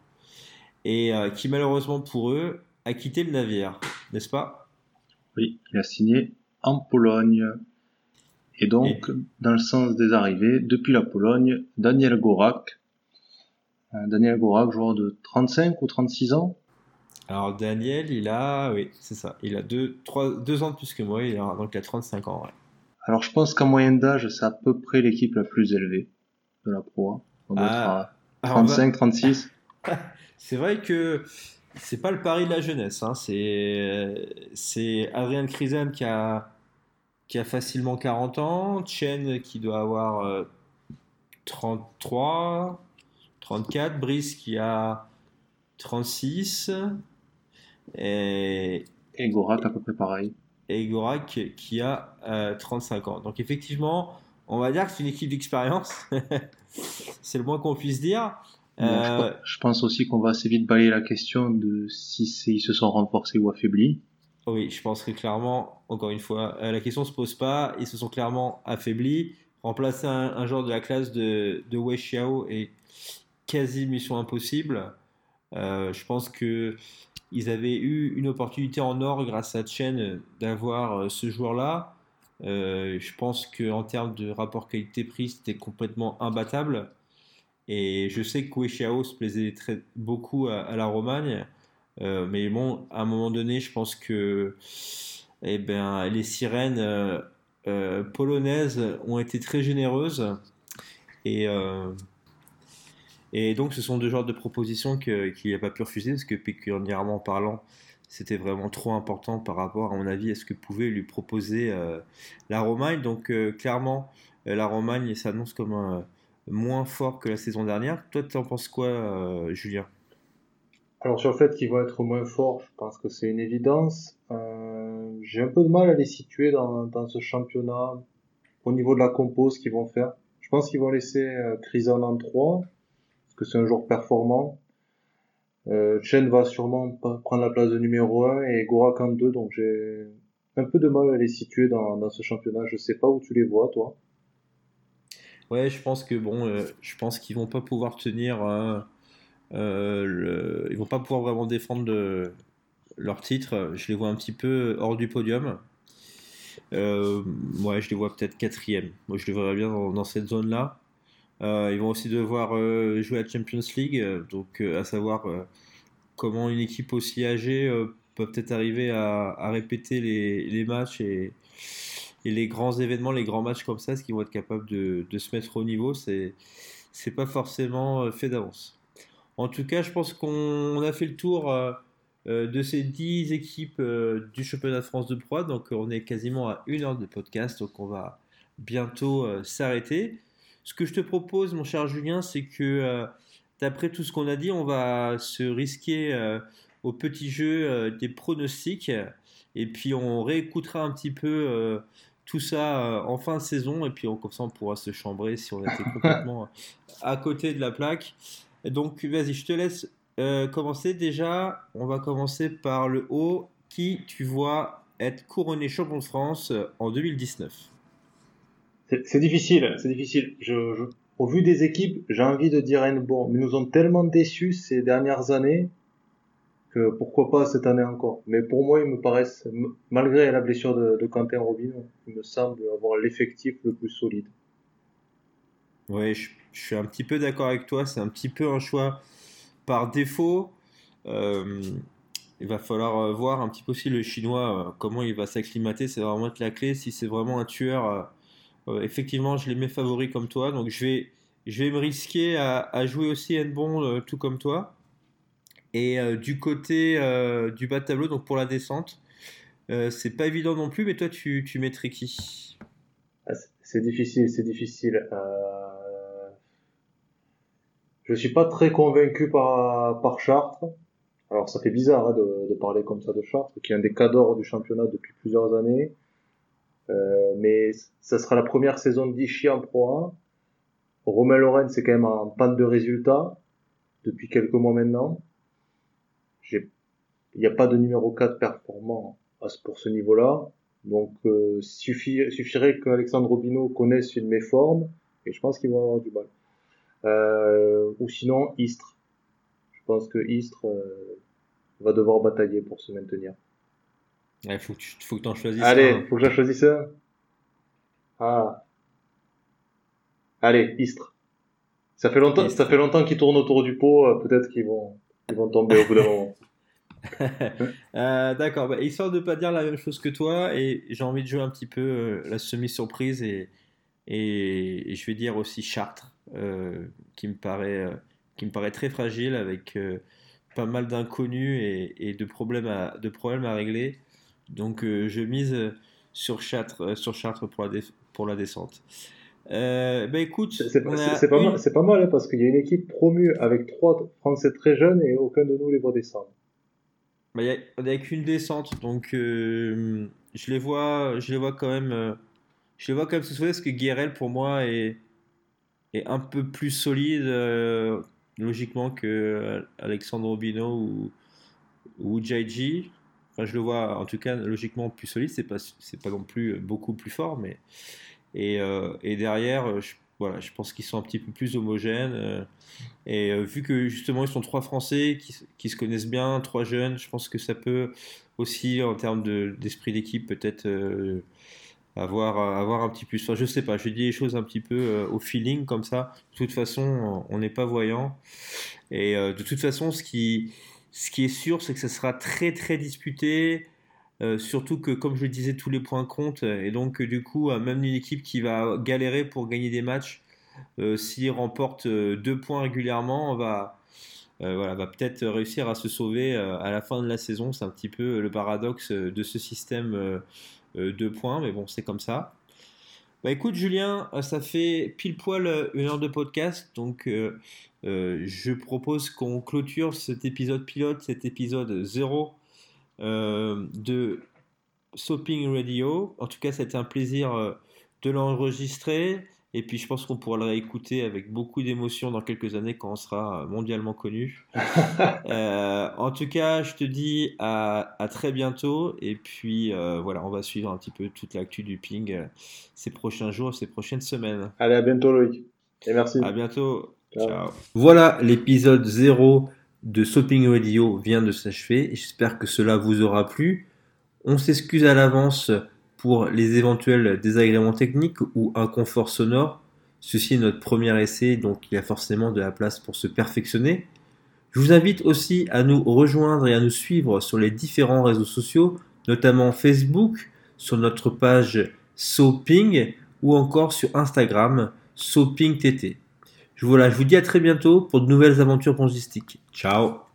A: et euh, qui malheureusement pour eux a quitté le navire, n'est-ce pas?
B: Oui, il a signé en Pologne. Et donc, et... dans le sens des arrivées, depuis la Pologne, Daniel Gorak. Euh, Daniel Gorak, joueur de trente-cinq ou trente-six ans.
A: Alors Daniel, il a, oui, c'est ça, il a deux, trois, deux ans de plus que moi, il a, donc il a trente-cinq ans. Ouais.
B: Alors je pense qu'en moyenne d'âge, c'est à peu près l'équipe la plus élevée de la Pro A. On doit
A: ah,
B: être à trente-cinq, trente-six.
A: C'est vrai que c'est pas le pari de la jeunesse. Hein. C'est, c'est Adrian Krizen qui a, qui a facilement quarante ans, Chen qui doit avoir euh, trente-trois, trente-quatre, Brice qui a trente-six, et,
B: et Gorak à peu près pareil.
A: Et Gorak qui a euh, trente-cinq ans. Donc effectivement, on va dire que c'est une équipe d'expérience. C'est le moins qu'on puisse dire.
B: Bon, euh... je, je pense aussi qu'on va assez vite balayer la question de si ils se sont renforcés ou affaiblis.
A: Oui, je pense que clairement, encore une fois, euh, la question se pose pas. Ils se sont clairement affaiblis. Remplacer un, un joueur de la classe de, de Wei Xiao est quasi mission impossible. Euh, je pense que ils avaient eu une opportunité en or grâce à Chen d'avoir euh, ce joueur-là. Euh, je pense qu'en termes de rapport qualité-prix, c'était complètement imbattable. Et je sais que Wei Xiao se plaisait très, beaucoup à, à la Romagne. Euh, mais bon, à un moment donné, je pense que eh ben, les sirènes euh, euh, polonaises ont été très généreuses. Et, euh, et donc, ce sont deux genres de propositions que, qu'il n'a pas pu refuser, parce que pécuniairement parlant, c'était vraiment trop important par rapport, à mon avis, à ce que pouvait lui proposer euh, la Romagne. Donc, euh, clairement, euh, la Romagne s'annonce comme un, moins fort que la saison dernière. Toi, tu en penses quoi, euh, Julien?
B: Alors, sur le fait qu'ils vont être moins forts, je pense que c'est une évidence. Euh, j'ai un peu de mal à les situer dans, dans ce championnat au niveau de la compo, ce qu'ils vont faire. Je pense qu'ils vont laisser euh, Krisan en trois, parce que c'est un joueur performant. Euh, Chen va sûrement prendre la place de numéro un et Gorak en deux, donc j'ai un peu de mal à les situer dans, dans ce championnat. Je sais pas où tu les vois, toi.
A: Ouais, je pense que bon, euh, je pense qu'ils vont pas pouvoir tenir, euh, euh, le... ils vont pas pouvoir vraiment défendre de... leur titre. Je les vois un petit peu hors du podium. Euh, ouais, je les vois peut-être quatrième. Moi, je les verrais bien dans, dans cette zone-là. Euh, ils vont aussi devoir euh, jouer à Champions League, euh, donc euh, à savoir euh, comment une équipe aussi âgée euh, peut peut-être arriver à, à répéter les, les matchs et, et les grands événements, les grands matchs comme ça, ce qu'ils vont être capables de, de se mettre au niveau, c'est c'est pas forcément euh, fait d'avance. En tout cas, je pense qu'on a fait le tour euh, euh, de ces dix équipes euh, du championnat de France de Pro. Donc, on est quasiment à une heure de podcast, donc on va bientôt euh, s'arrêter. Ce que je te propose, mon cher Julien, c'est que euh, d'après tout ce qu'on a dit, on va se risquer euh, au petit jeu euh, des pronostics et puis on réécoutera un petit peu euh, tout ça euh, en fin de saison et puis on, comme ça on pourra se chambrer si on était complètement à côté de la plaque. Donc vas-y, je te laisse euh, commencer. Déjà, on va commencer par le haut. Qui tu vois être couronné champion de France euh, en deux mille dix-neuf?
B: C'est c'est difficile, c'est difficile. Je, je- au vu des équipes, j'ai envie de dire Bon, mais ils nous ont tellement déçus ces dernières années que pourquoi pas cette année encore. Mais pour moi, ils me paraissent, m- malgré la blessure de, de Quentin Robinho, il me semble avoir l'effectif le plus solide.
A: Ouais, je, je suis un petit peu d'accord avec toi. C'est un petit peu un choix par défaut. Euh, il va falloir euh, voir un petit peu aussi le chinois, euh, comment il va s'acclimater. C'est vraiment être la clé. Si c'est vraiment un tueur, euh, euh, effectivement, je les mets favoris comme toi. Donc je vais, je vais me risquer à, à jouer aussi N-Bon, euh, tout comme toi. Et euh, du côté euh, du bas de tableau, donc pour la descente, euh, c'est pas évident non plus, mais toi, tu, tu mettrais qui?
B: Ah, C'est c'est difficile, c'est difficile. Euh, je suis pas très convaincu par, par Chartres. Alors ça fait bizarre hein, de, de parler comme ça de Chartres, qui est un des cadors du championnat depuis plusieurs années. Euh, mais ça sera la première saison d'Ichy en Pro un. Romain Lorraine, c'est quand même en panne de résultats depuis quelques mois maintenant. J'ai, il n'y a pas de numéro quatre performant à ce- pour ce niveau-là. Donc, euh, suffit, suffirait qu'Alexandre Robineau connaisse une méforme et je pense qu'il va avoir du mal. Euh, ou sinon, Istres. Je pense que Istres euh, va devoir batailler pour se maintenir.
A: Il faut que tu faut que en choisisses
B: Allez,
A: un.
B: faut que j'en choisisse un. Ah, allez, Istres. Ça fait longtemps, ça
A: Istres.
B: fait longtemps qu'ils tournent autour du pot, euh, peut-être qu'ils vont, ils vont tomber au bout d'un moment.
A: Euh, d'accord, bah, histoire de pas dire la même chose que toi, et j'ai envie de jouer un petit peu euh, la semi-surprise, et, et, et je vais dire aussi Chartres, euh, qui me paraît, euh, qui me paraît très fragile, avec euh, pas mal d'inconnus et, et de problèmes à, de problèmes à régler. Donc euh, je mise euh, sur Chartres, euh, sur Chartres pour la, dé- pour la descente. Euh, bah
B: C'est
A: écoute,
B: c'est-
A: on
B: c'est-
A: a
B: c'est pas mal,
A: une,
B: c'est pas mal, hein, parce qu'il y a une équipe promue avec trois Français très jeunes et aucun de nous les voit descendre.
A: bah, y a- on a qu'une descente, donc euh, je les vois, je les vois quand même. euh, Je les vois quand même se sauver parce que Guérel pour moi est, est un peu plus solide euh, logiquement que euh, Alexandre Robino ou, ou Jaiji. Enfin, je le vois en tout cas logiquement plus solide. C'est pas c'est pas non plus beaucoup plus fort, mais et, euh, et derrière, euh, je, voilà, je pense qu'ils sont un petit peu plus homogènes. euh, et euh, vu que justement ils sont trois Français qui, s- qui se connaissent bien, trois jeunes, je pense que ça peut aussi en termes de- d'esprit d'équipe peut-être euh, avoir, euh, avoir un petit plus. Enfin, je sais pas, je dis les choses un petit peu euh, au feeling comme ça. De toute façon, on n'est pas voyant. Et euh, de toute façon, ce qui, ce qui est sûr, c'est que ça sera très très disputé. Euh, surtout que, comme je le disais, tous les points comptent. Et donc, euh, du coup, euh, même une équipe qui va galérer pour gagner des matchs, euh, s'il remporte euh, deux points régulièrement, on va, euh, voilà, va peut-être réussir à se sauver euh, à la fin de la saison. C'est un petit peu le paradoxe euh, de ce système euh, euh, de points, mais bon, c'est comme ça. Bah écoute Julien, euh, ça fait pile poil euh, une heure de podcast, donc euh, euh, je propose qu'on clôture cet épisode pilote, cet épisode zéro euh, de Sopping Radio. En tout cas, c'était un plaisir euh, de l'enregistrer, et puis je pense qu'on pourra le réécouter avec beaucoup d'émotion dans quelques années quand on sera mondialement connu. Euh, en tout cas, je te dis à, à très bientôt. Et puis euh, voilà, on va suivre un petit peu toute l'actu du ping euh, ces prochains jours, ces prochaines semaines.
B: Allez, à bientôt Loïc. Et merci.
A: À bientôt.
B: Ciao.
A: Ciao. Voilà, l'épisode zéro de Sopping Radio vient de s'achever. J'espère que cela vous aura plu. On s'excuse à l'avance pour les éventuels désagréments techniques ou inconfort sonore. Ceci est notre premier essai, donc il y a forcément de la place pour se perfectionner. Je vous invite aussi à nous rejoindre et à nous suivre sur les différents réseaux sociaux, notamment Facebook, sur notre page Soping ou encore sur Instagram SopingTT. Je, voilà, je vous dis à très bientôt pour de nouvelles aventures pongistiques. Ciao.